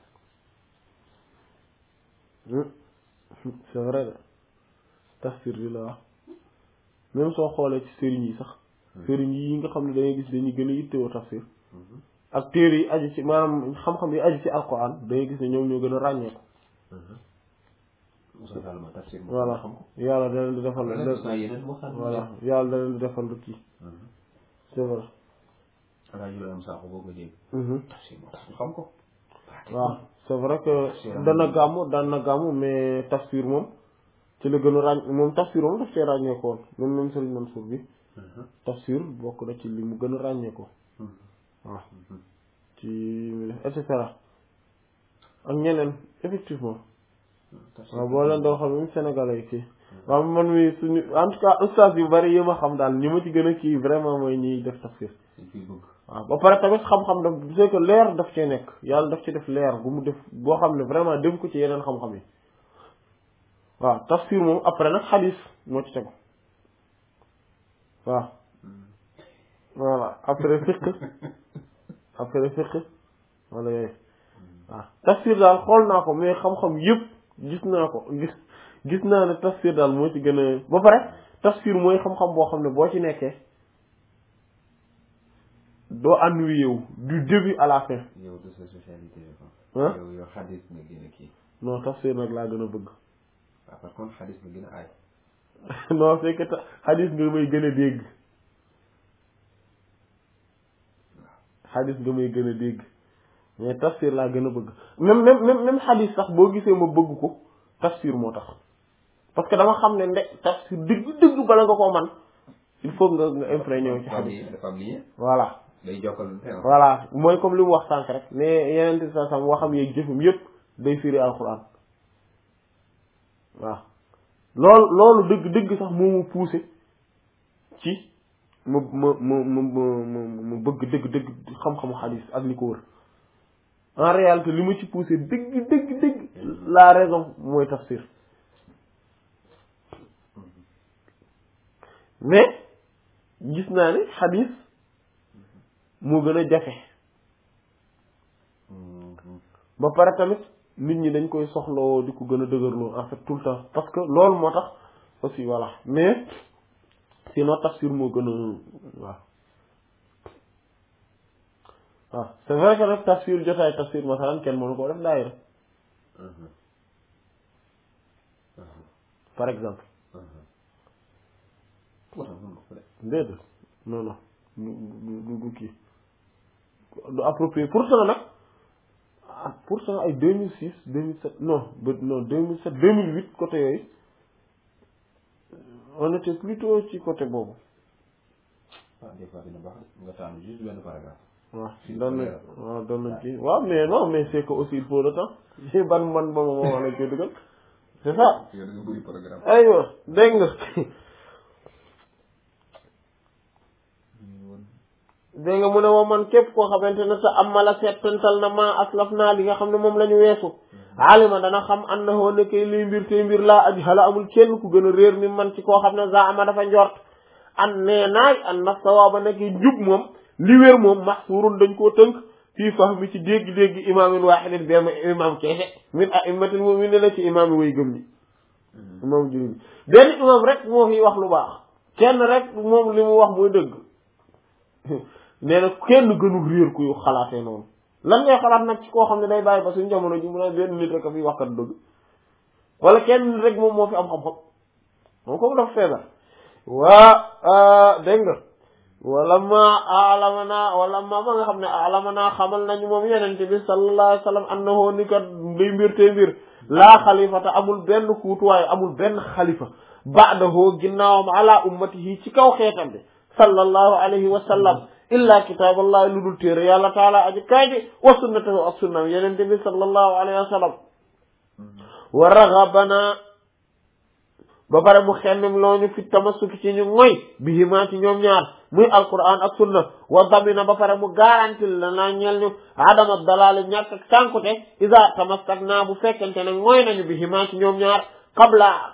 la c'est vrai de tafsir bi la wax même soo xoolee ci sëriñ yi sax sëriñ yi nga xam ne dangay gis dañuy gën a yittewoo tafsir ak téere yi aju ci maanaam xam-xam yi aju ci alquran dangay gis ne ñoom ñoo gën a ràññee ko voilà yàlla da leen di defal voilà yàlla da leen di defal lu kii c'est vrai xam ko waaw c'est vrai que daan na gàmmu mais tafsir moom ci la gën a ràññ moom tafsir moom daf cee ràññee ko woon même Sëriñ Mansour bi tafsir bokk na ci li mu gën a ràññee ko waaw ci et cetera ak ñeneen effectivement waaw boo leen doo xam même sénégalais yi kii waaw man mi suñu en tout cas ustaas yu bari yi ma xam daal ñi ma ci gën a kii vraiment mooy ñiy def tafsir waaw ba pare tamit xam-xam daf c'est que leer daf cee nekk yàlla daf ci def leer bu mu def boo xam ne vraiment def ko ci yeneen xam-xam yi waaw tafsir moom après nag xadiis moo ci tegu waaw voilà après fiqh wala yooyu waaw tafsir daal xool naa ko mais xam-xam yëpp gis naa ko gis naa ne tafsir daal moo ci gën a ba pare tafsir mooy xam-xam boo xam ne boo ci nekkee doo ennuyé wu du début à la fin. yow de sa spécialité ah yow xadis nga gën a kii. non tafsir nag laa gën a bëgg. waaw par contre xadis nga gën a aay. non c'est que xadis nga may gën a dégg. xadis nga may gën a dégg mais tafsir laa gën a bëgg même xadis sax boo gisee ma bëgg ko tafsir moo tax parce que dama xam ne tafsir dëgg bala nga koo man il faut nga imprégné wu ci xadis. dafa am lien. voilà. day jokkal. voilà mooy comme li mu wax sànq rek ne yeneen i saa sam waxam yeeg jëfam yëpp day firi alxuraan waaw loolu dëgg sax moo ma poussé ci ma bëgg dëgg xam-xamu xadis ak li ko wër en réalité li ma ci poussé dëgg la raison mooy tafsir mais gis naa ni xadis moo gën a jafe ba pare tamit nit ñi dañ koy soxlawoo di ko gën a dëgërloo en fait tout le temps parce que loolu moo tax aussi voilà mais sinon tafsir moo gën a waaw c'est vrai que nag tafsir jotaay tafsir masalan kenn mënu koo def daayira par exemple déedéet non du kii du approprié pourtant nag pourtant ay 2006 2007 non 2007 2008 côté yooyu on était plutôt ci côté boobu des fois dina baax nga tànn juste benn paragraphe doon nañ ci waaw mais non mais c'est que aussi il faut le temps ban man ba ma wax lañ koy dugal c'est ça aywa dégg nga dégg nga mu ne woo man képp koo xamante ne sa amala settantal na ma aslaf naa li nga xam ne moom la ñu weesu alima dana xam an na hoo nekkee liy mbir te mbir laa aj xala amul kenn ku gën a réer mi man ci koo xam ne za ama dafa njort an nee naay an na sawaaba nekk njub moom li wér moom maxsuurun dañ koo tënk fii fahmi ci dégg-dégg imaamin waahidin benn imaam keese min a'immatil mu'miniina ci imaam yi way gëm ñi imaam jullit ñi benn imaam rek moo fi wax lu baax kenn rek moom li mu wax mooy dëgg nee na kenn gënul réer kuy xalaatee noonu lan ngay xalaat nag ci koo xam ne day bàyyi ba suñ jamono ji mu ne benn nit rek a fi wax kat dëgg wala kenn nit rek moom moo fi am xam-xam moom kooku dafa feebar waa dégg nga wala ma ba nga xam ne alamana xamal nañu moom yenente bi sallallahu alayhi wa sallam annahu ni kat day mbir te mbir laa xalifata amul benn kuutuwaay amul benn xalifa ba'dahu ginnaawam ala ummatihi ci kaw xeetam bi sallallahu alayhi wa sallam illa kitaaballahi lu dul téere yàlla taala aji kaaji wa sunnatahu ak sunnam yenente bi sallallahu alayhi wa sallam wa raxabana ba pare mu xennim looñu fi tamassuki ci ñu ngoy bihimaa ci ñoom ñaar muy alquran ak sunna wa damina ba pare mu garantil la naa ñeel ñu adama dalaali ñàkk ak sànkute isa tamassak naa bu fekkente ne ngoy nañu bihimaa ci ñoom ñaar qabla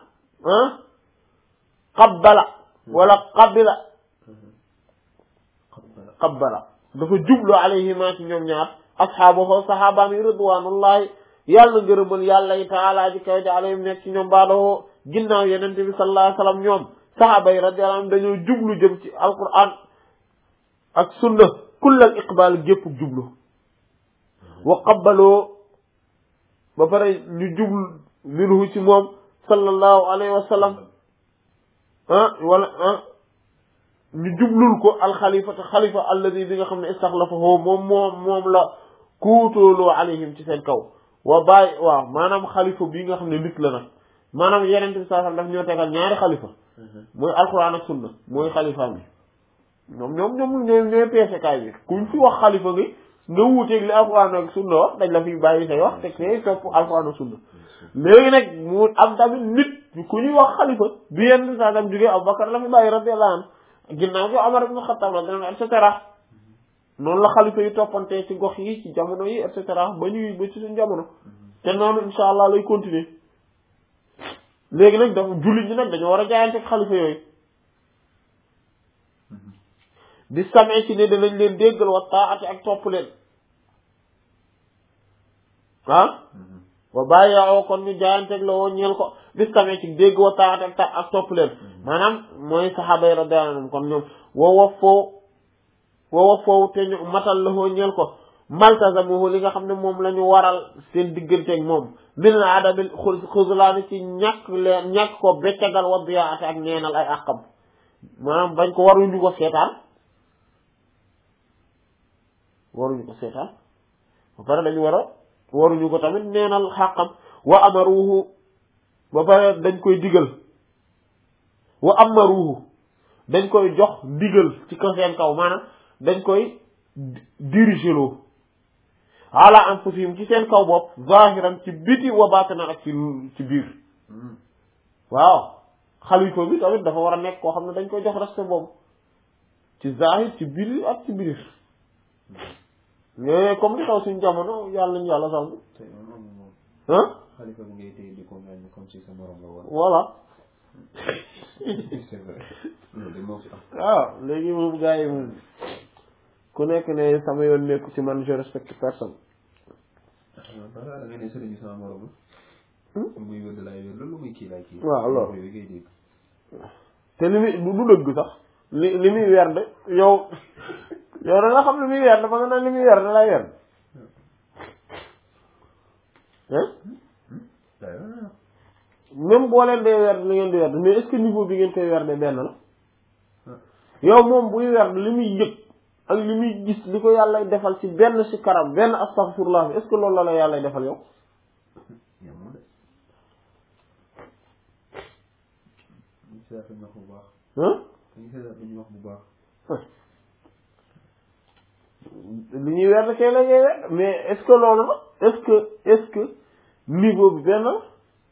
qabbala dafa jublu alayhima ci ñoom ñaar asxaabahu saxaabaam yi ridwanullahi yàlla ngërëmal yàlla yi taala ji kaw ji alayhim nekk ci ñoom baadoo ginnaaw yenente bi sallallahu alayhi wasallam ñoom saxaaba yi radiyallahu anhum dañoo jublu jëm ci alquran ak sunna kullal iqbal gépp jublu wa qabbaloo ba pare ñu jublu minhu ci moom sallallahu alayhi wa sallam ñu jublul ko alxalifata xalifa alladi bi nga xam ne istaxlafahu moom la kuutooloo alayhim ci seen kaw waaw maanaam xalifa bii nga xam ne nit la nag maanaam yenente bi sallallahu alayhi wasallam daf ñoo tegal ñaari xalifa mooy alquran ak sunna mooy xalifa bi ñoom ñooy peesekaay bi kuñ fi wax xalifa nga wuuteeg li alquran ak sunna wax dañ la fi bàyyi say wax te kay topp alquran ak sunna léegi nag mu am tamit nit ku ñuy wax xalifa bi yenente bi sallallahu alayhi wasallam jógee Abubakar la fi bàyyi radiyallahu anhu ginnaaw bi Omar ibn Khattab la et cetera noonu la xalifa yi toppantee ci gox yi ci jamono yi et cetera ba ci suñu jamono te noonu insha allah lay continuer léegi nag dafa jullit ñi nag dañoo war a jaayante ak xalifa yooyu di samee ci ne danañ leen déggal wa taati ak topp leen wa bàyyi kon ñu jaayante ak la woo ñeel ko di samee ci dégg wa taati ak topp leen maanaam mooy saxaaba yi radiyallahu anhum kon ñoom wa foofu te ñu matal la woo ñeel ko maltazamuhu li nga xam ne moom la ñu waral seen digganteeg moom min adabil xuzlaani ci ñàkk ko beccagal wa diyaate ak neenal ay àqam maanaam bañ ko waruñu ko seetaan ba pare dañu waruñu ko tamit neenal xàqam wa amaruhu ba pare dañ koy digal wa amaruhu dañ koy jox digal ci ko seen kaw maanaam dañ koy diriger loo ala anfusihim ci seen kaw bopp zahiran ci biti wa batinan ak ci biir waaw xalifa bi tamit dafa war a nekk koo xam ne dañ koy jox respect boobu ci zahir ci biir ak ci biir mais comme li xew suñu jamono yàlla nañu yàlla sàmm. tey moom amul moom. ah. xalifa bi ngay téye di ko mel ni comme si sa morom la woon. voilà. c'est vrai loolu de moo fi am. waaw léegi moom gars yi moom ku nekk ne sama yoon nekku ci man je respecte personne. voilà da nga ne sëriñ sama morom la. lu muy wér laay wér lu muy kii laay kii. waaw loolu ngay dégg. te li muy du dëgg sax li muy werd yow da nga xam li muy werd ba nga naan li muy werd lay werd. même boo leen dee werd li ngeen di werd mais est-ce que niveau bi ngeen koy werde benn la. yow moom buy werd li muy yëg ak li muy gis li ko yàlla defal ci benn si karam benn astaghfirullah bi est-ce que loolu la yàlla defal yow. li ñuy werd kay la ñuy werd mais est-ce que loolu la est-ce que niveau bi benn la.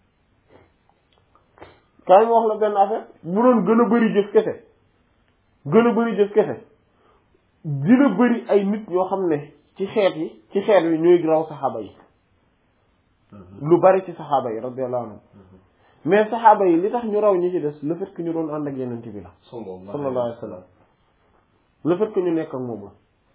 kaay ma wax la benn affaire bu doon gën a bari jëf kese dina bari ay nit ñoo xam ne ci xeet wi ñooy raw saxaaba yi lu bari ci saxaaba yi radiyallahu anhum mais saxaaba yi li tax ñu raw ñi ci des le fait que ñu doon ànd ak yeneen bi la sallallahu alayhi wa sallam le fait que ñu nekk ak moom la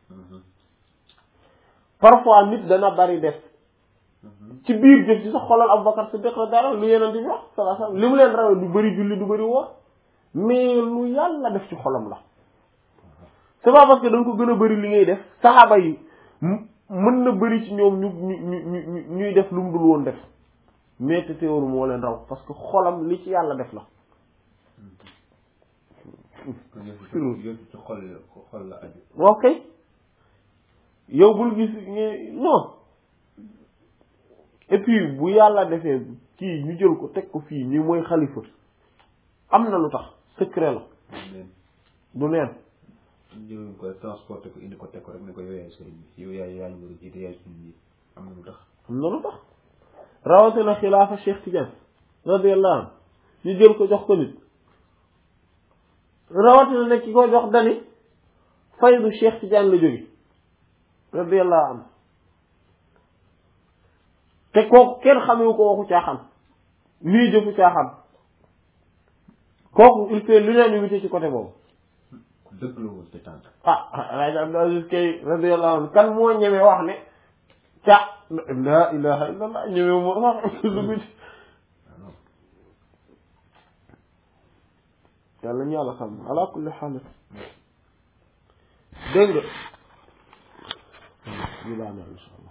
parfois nit dana bari def ci biir jëf ci sax xoolal Abubakar Siddiq dara lu yeneen bi wax sallallahu alayhi wa sallam li mu leen rawee du bari julli du bari woor mais lu yàlla def ci xolam la c'est pas parce que da nga ko gën a bari li ngay def saxaaba yi mën na bari ci ñoom ñuy def lu mu dul woon def mais te teewul moo leen raw parce que xolam li ci yàlla def la. xol la aju. ok yow bul gis non et puis bu yàlla defee kii ñu jël ko teg ko fii nii mooy xalifa am na lu tax secret la. du neen. ñu ko transporté ko indi ko teg ko rek ne ko yow yaay sëriñ bi yow yaay yaa ñu war a jiite yaay suñu ji am na lu tax. am na lu tax rawatina xilaafa Cheikh Tidiane radiyallahu anhu ñu jël ko jox ko nit rawatina ne ki ko jox dani faydu Cheikh Tidiane la jóge radiyallahu anhu te kooku kenn xamewu ko waxu caaxaan lii jëfu caaxaan kooku il fait l'unanimité ci côté boobu. dëgg la woon te tànk. Alaaji Abdou Aziz Kay radiyallahu anhu kan moo ñeme wax ne la ilaha illallah ñeme moo wax lu mu yàlla ñu yàlla xam ala kulli xaal dégg nga ñu daana insha allah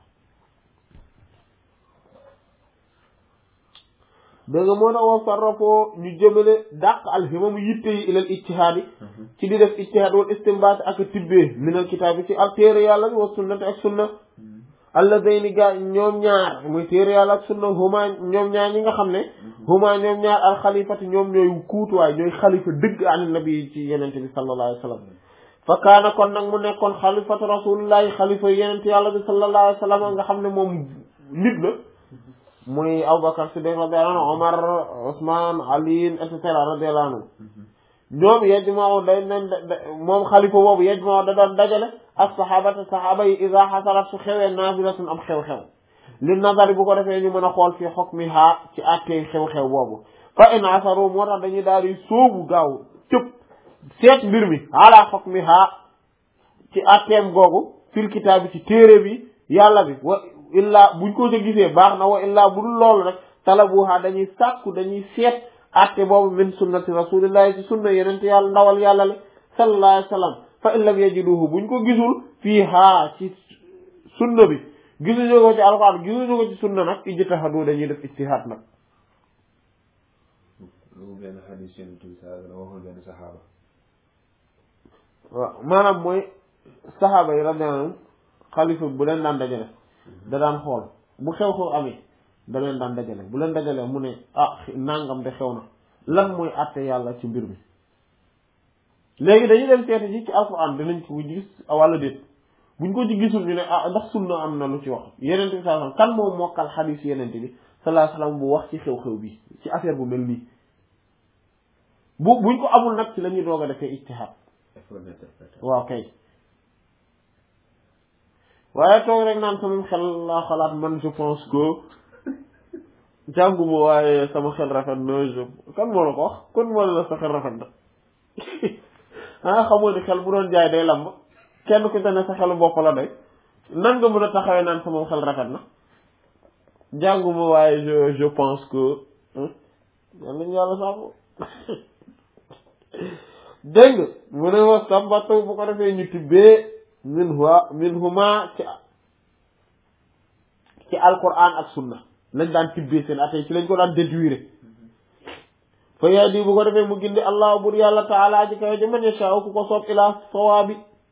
dégg nga moo tax wa sarrafoo ñu jëmale dàq alximamu yitte yi ilal ijtihaad yi ci di def ijtihaad wal istinbaat ak tibbee minal kitaab bi ci ak téere yàlla bi wa sunnati ak sunna alladayni gaa ñoom ñaar muy téere yàlla ak sunna huma ñoom ñaar ñi nga xam ne huma ñoom ñaar al xalifati ñoom ñooy kuutuwaay ñooy xalifa dëgg an nabi ci yenente bi sallallahu alayhi wa sallam fa kaana kon nag mu nekkoon xalifatu rasulillahi xalifa yenente yàlla bi sallallahu alayhi wa sallam nga xam ne moom nit la muy Abubakar Siddiq radiyallahu anhu Omar Ousmane Ali et cetera radiyallahu anhu ñoom yajma'u day nañ moom xalifa boobu yajma'u da doon dajale ak saxaaba yi iza xasarat su xewee naazilatun am xew-xew li nazari bu ko defee ñu mën a xool fii hukmiha ci àttee xew-xew boobu fa in asaru moo tax dañuy daal di sóobu gaaw cëpp seet mbir mi ala hukmiha ci àtteem googu fil kitaab bi ci téere bi yàlla bi wa illaa buñ ko ca gisee baax na wa illaa bu dul loolu rek talabuha dañuy sàkku dañuy seet atte boobu min sunnati rasulillahi ci sunna yenente yàlla ndawal yàlla le sallallahu alayhi wa sallam fa in lam yajiduhu buñ ko gisul fii haa ci sunna bi gisuñu ko ci alxuraan gisuñu ko ci sunna nag ijtihadu dañuy def ijtihaad nag lu benn xadiis yenentu sa la waxul benn saxaaba waaw maanaam mooy saxaaba yi radiyallahu anhum xalifa bu leen daan dajale da daan xool bu xew-xew amee da leen daan dajale bu leen dajalee mu ne nangam de xew na lan mooy àtte yàlla ci mbir mi léegi dañuy dem seeti ji ci alxuraan dinañ ko gis walla déet buñ ko ci gisul ñu ne ndax sunna am na lu ci wax yeneen bi sallallahu alayhi wasallam kan moom mokkal xadiis yeneen bi sallallahu alayhi wasallam bu wax ci xew-xew bi ci affaire bu mel nii buñ ko amul nag ci la ñuy doog a defee ijtihaad waaw kay waaye toog rek naan sama xel laa xalaat man je pense que jànguma waaye sama xel rafet na kan moo la ko wax kon moo la sa xel rafet na xamoo ni xel bu doon jaay day lamb kenn ku te ne sa xelu bopp la doy nan nga mën a taxawee naan sama xel rafet na jànguma waaye je pense que yal nañu yàlla sàmm dégg nga mu ne wa sambatu bu ko defee ñu tibbee min huma ci alquran ak sunna lañ daan tibbee seen atay ci lañ ko daan déduire fa yaa di bu ko defee mu gindi allah bur yàlla taala ji kawe ji man yasha ku ko soob ila sawaabi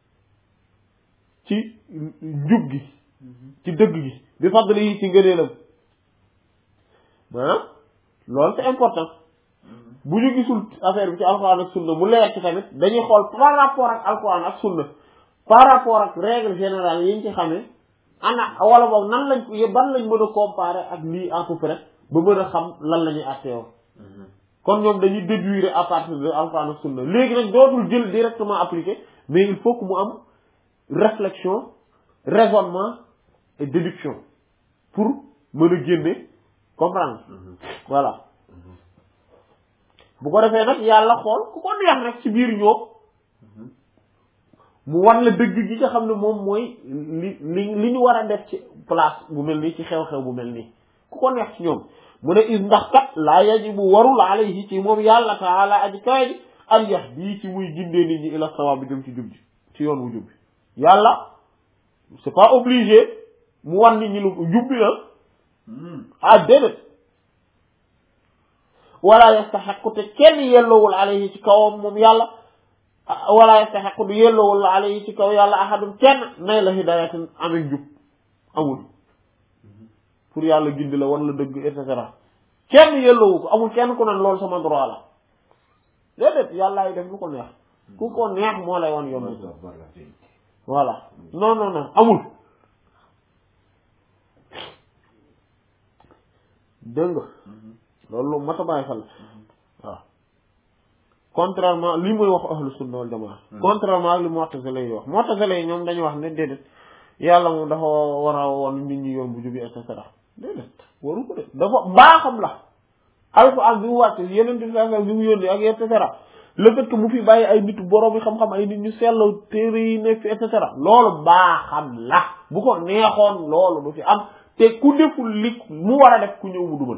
ci njub gi ci dëgg gi bi fadli yi ci ngëneelam maanaam loolu c'est important bu ñu gisul affaire bi ci alquran ak sunna mu leer ci tamit dañuy xool par rapport ak alquran ak sunna par rapport ak règle générale yi ñu ci xamee ana wala boog nan lañ ban lañ mën a comparer ak lii à peu près ba mën a xam lan la ñuy atteewoo kon ñoom dañuy déduire à partir de alquran ak sunna léegi nag dootul jël directement appliqué mais il faut que mu am réflexion raisonnement et déduction pour mën a génne comprendre voilà bu ko defee nag yàlla xool ku ko neex rek ci biir ñoom mu wan la dëgg gi nga xam ne moom mooy li ñu war a def ci place bu mel nii ci xew-xew bu mel nii ku ko neex ci ñoom mu ne is ndax kat laa yajibu warul alayhi ci moom yàlla taala aji kawe ji an yahdi ci muy gindee nit ñi ila sawaab bi jëm ci jub ji ci yoon wu jub bi yàlla c'est pas obligé mu wan nit ñi lu jub bi la déedéet wala yastaxaqu te kenn yelloowul alayhi ci kawam moom yàlla wala yastaxaqu du yelloowul alayhi ci kaw yàlla ahadun kenn nay la hidayatin amee jub amul pour yàlla gindi la wan la dëgg et cetera kenn yelloowu ko amul kenn ku naan loolu sama droit la déedéet yàllaay def lu ko neex ku ko neex moo lay wan yoon voilà non amul dégg nga loolu mata bàyyi xel waaw contrairement li muy wax ahlu sunna wal jamaa contrairement ak li mu'tazila yi wax mu'tazila yi ñoom dañuy wax ne déedéet yàlla moom dafa war a woon nit ñi yoon bu jubi et cetera déedéet waru ko de dafa baaxam la alxuraan bi mu wàcc yeneen di saa bi mu yónni ak et cetera le fait que mu fi bàyyi ay nit borom yi xam-xam ay nit ñu seetlu téere yi nekk fi et cetera loolu baaxam la bu ko neexoon loolu du fi am te ku deful li mu war a def ku ñëw mu duma la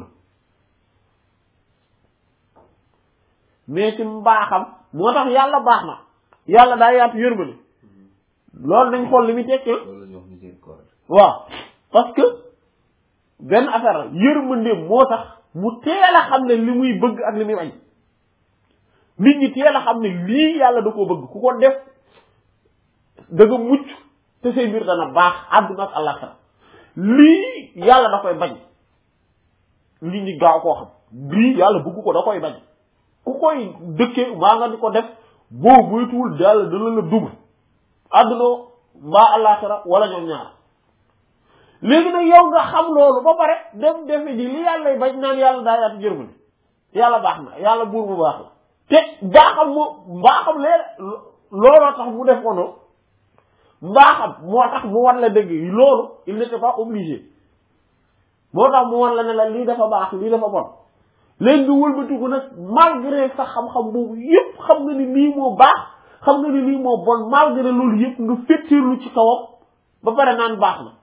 mais ci mbaaxam moo tax yàlla baax na yàlla daa yaatu yërmande loolu nañ xool li muy tekki waaw parce que benn affaire la yërmande moo tax mu teel a xam ne li muy bëgg ak li muy bañ nit ñi teel a xam ne lii yàlla da koo bëgg ku ko def da nga mucc te say mbir dana baax àdduna ak àllaxira lii yàlla da koy bañ nit ñi gaaw koo xam lii yàlla bëgg ko da koy bañ ku koy dëkkee maa nga di ko def boo moytuwul yàlla dana la duma àdduna mbaa àllaxira wala ñoom ñaar léegi nag yow nga xam loolu ba pare dem defe ji li yàlla bañ naan yàlla daa yaatu jërmani yàlla baax na yàlla buur bu baax la te mbaaxam looloo tax mu def ko noonu mbaaxam moo tax mu wan la dëgg loolu il n'était pas obligé moo tax mu wan la ne la lii dafa baax lii dafa bon léegi nga wëlbatiku nag malgré sax xam-xam boobu yëpp xam nga ni lii moo baax xam nga ni lii moo bon malgré loolu yëpp nga féttirlu ci kawam ba pare naan baax na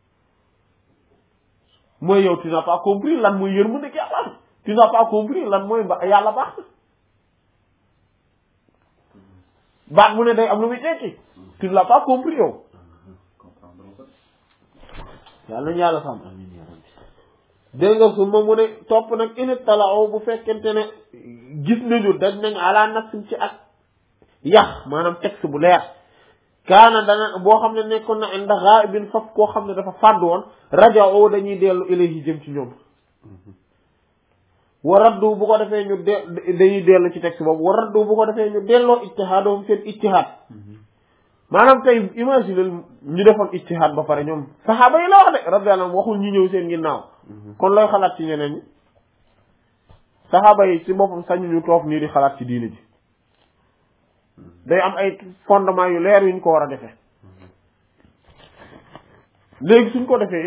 mooy yow tu n'as pas compris lan mooy yërmande ak yàlla tu n'as pas compris lan mooy yàlla baax na baat mu ne day am lu muy tekki tu n'as pas compris yow yàlla nañu yàlla sàmm dégg nga su ma mu ne topp nag init talao bu fekkente ne gis nañu dañ nañ ala nafsin ci ak yax maanaam texte bu leer kaana dana boo xam ne nekkoon na inda ghaibin faf koo xam ne dafa fàddu woon raja'u dañuy dellu ilayhi jëm ci ñoom wa raddu bu ko defee ñu dañuy dellu ci texte boobu wa raddu bu ko defee ñu delloo ijtihaadum seen ijtihaad maanaam tey imagine ñu defoon ijtihaad ba pare ñoom saxaaba yi la wax de radiyallahu anhum waxul ñu ñëw seen ginnaaw kon looy xalaat ci ñeneen ñi saxaaba yi ci boppam sañu ñu toog nii di xalaat ci diine ji day am ay fondement yu leer yuñ ko war a defee léegi suñ ko defee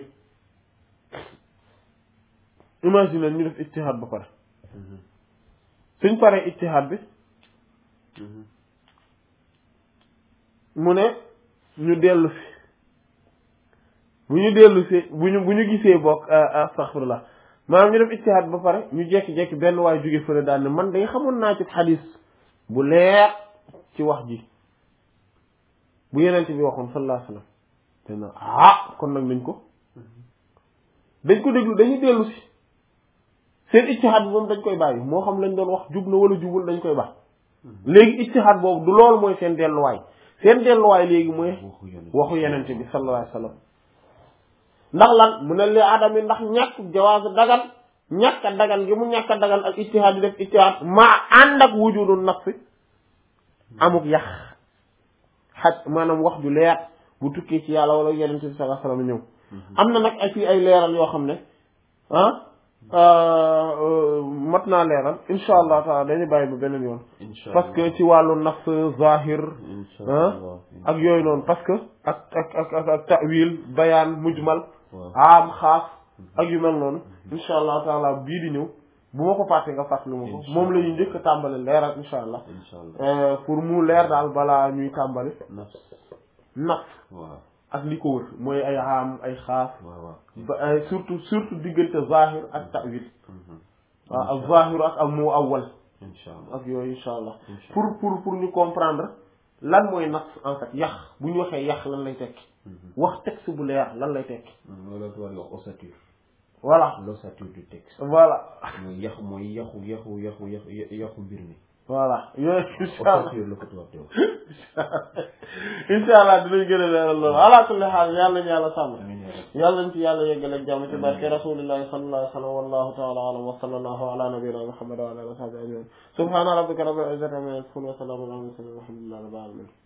imaginer ñu def ijtihaad ba pare suñ paree ijtihaad bi mu ne ñu dellu si bu ñu gisee bokk astaghfirullah maanaam ñu def ijtihaad ba pare ñu jekki-jekki benn waay jóge fële daal ne man day xamoon naa ci xadis bu leer ci wax ji bu yenente bi waxoon sallallahu alayhi wasallam te kon nag dañ ko déglu dañuy dellu si seen ijtihaad bi moom dañ koy bàyyi moo xam lañ doon wax jub na wala jubul dañ koy baax léegi ijtihaad boobu du loolu mooy seen delluwaay léegi mooy waxu yenente bi sallallahu alayhi wasallam ndax lan mu ne li adami ndax ñàkk jawaazu dagan ñàkk a dagan gi mu ñàkk a dagan ak ijtihaad yi def ijtihaad maa ànd ak wujudu nafsi amuk yax maanaam wax ju leer bu tukkee ci yàlla wala yenente bi sallallahu alayhi wasallam ñëw am na nag ay leeral yoo xam ne mat naa leeral insha allah taala dañuy bàyyi ba beneen yoon parce que ci wàllu nafs zahir ak yooyu noonu parce que ak ta'wil bayaan mujmal am xaas ak yu mel noonu insha allah taala bii di ñëw bu ma ko fàtte nga fàttali ma ko moom la ñuy njëkk a tàmbali leeral insha allah pour mu leer daal balaa ñuy tàmbali nafs ak li ko wër mooy ay am ay xaas ay surtout diggante zahir ak ta'wil waaw ak zahir ak mu awwal ak yooyu insha allah pour ñu comprendre lan mooy nafs en fait yax bu ñu waxee yax lan lay tekki wax texte bu leer lan lay tekki loolu tubaab wax ossature voilà l'ossature du texte voilà mooy yaxu mbir mi voilà yooyu insha allah ossature la ko tubaab di wax insha allah dinañ gën a leeral loolu ala kulli haal yàlla ñu yàlla sàmm yàlla nañ ci yàlla yeggale ak jàmm ci barke rasulillahi sallallahu alayhi wa sallam wallahu ta'ala a'lam wa sallallahu ala nabiyyina muhammad wa ala alihi wa sahbihi ajma'in subhana rabbika rabbil izzati amma yasifun wa salamun ala al mursalin walhamdulillahi rabbil alamin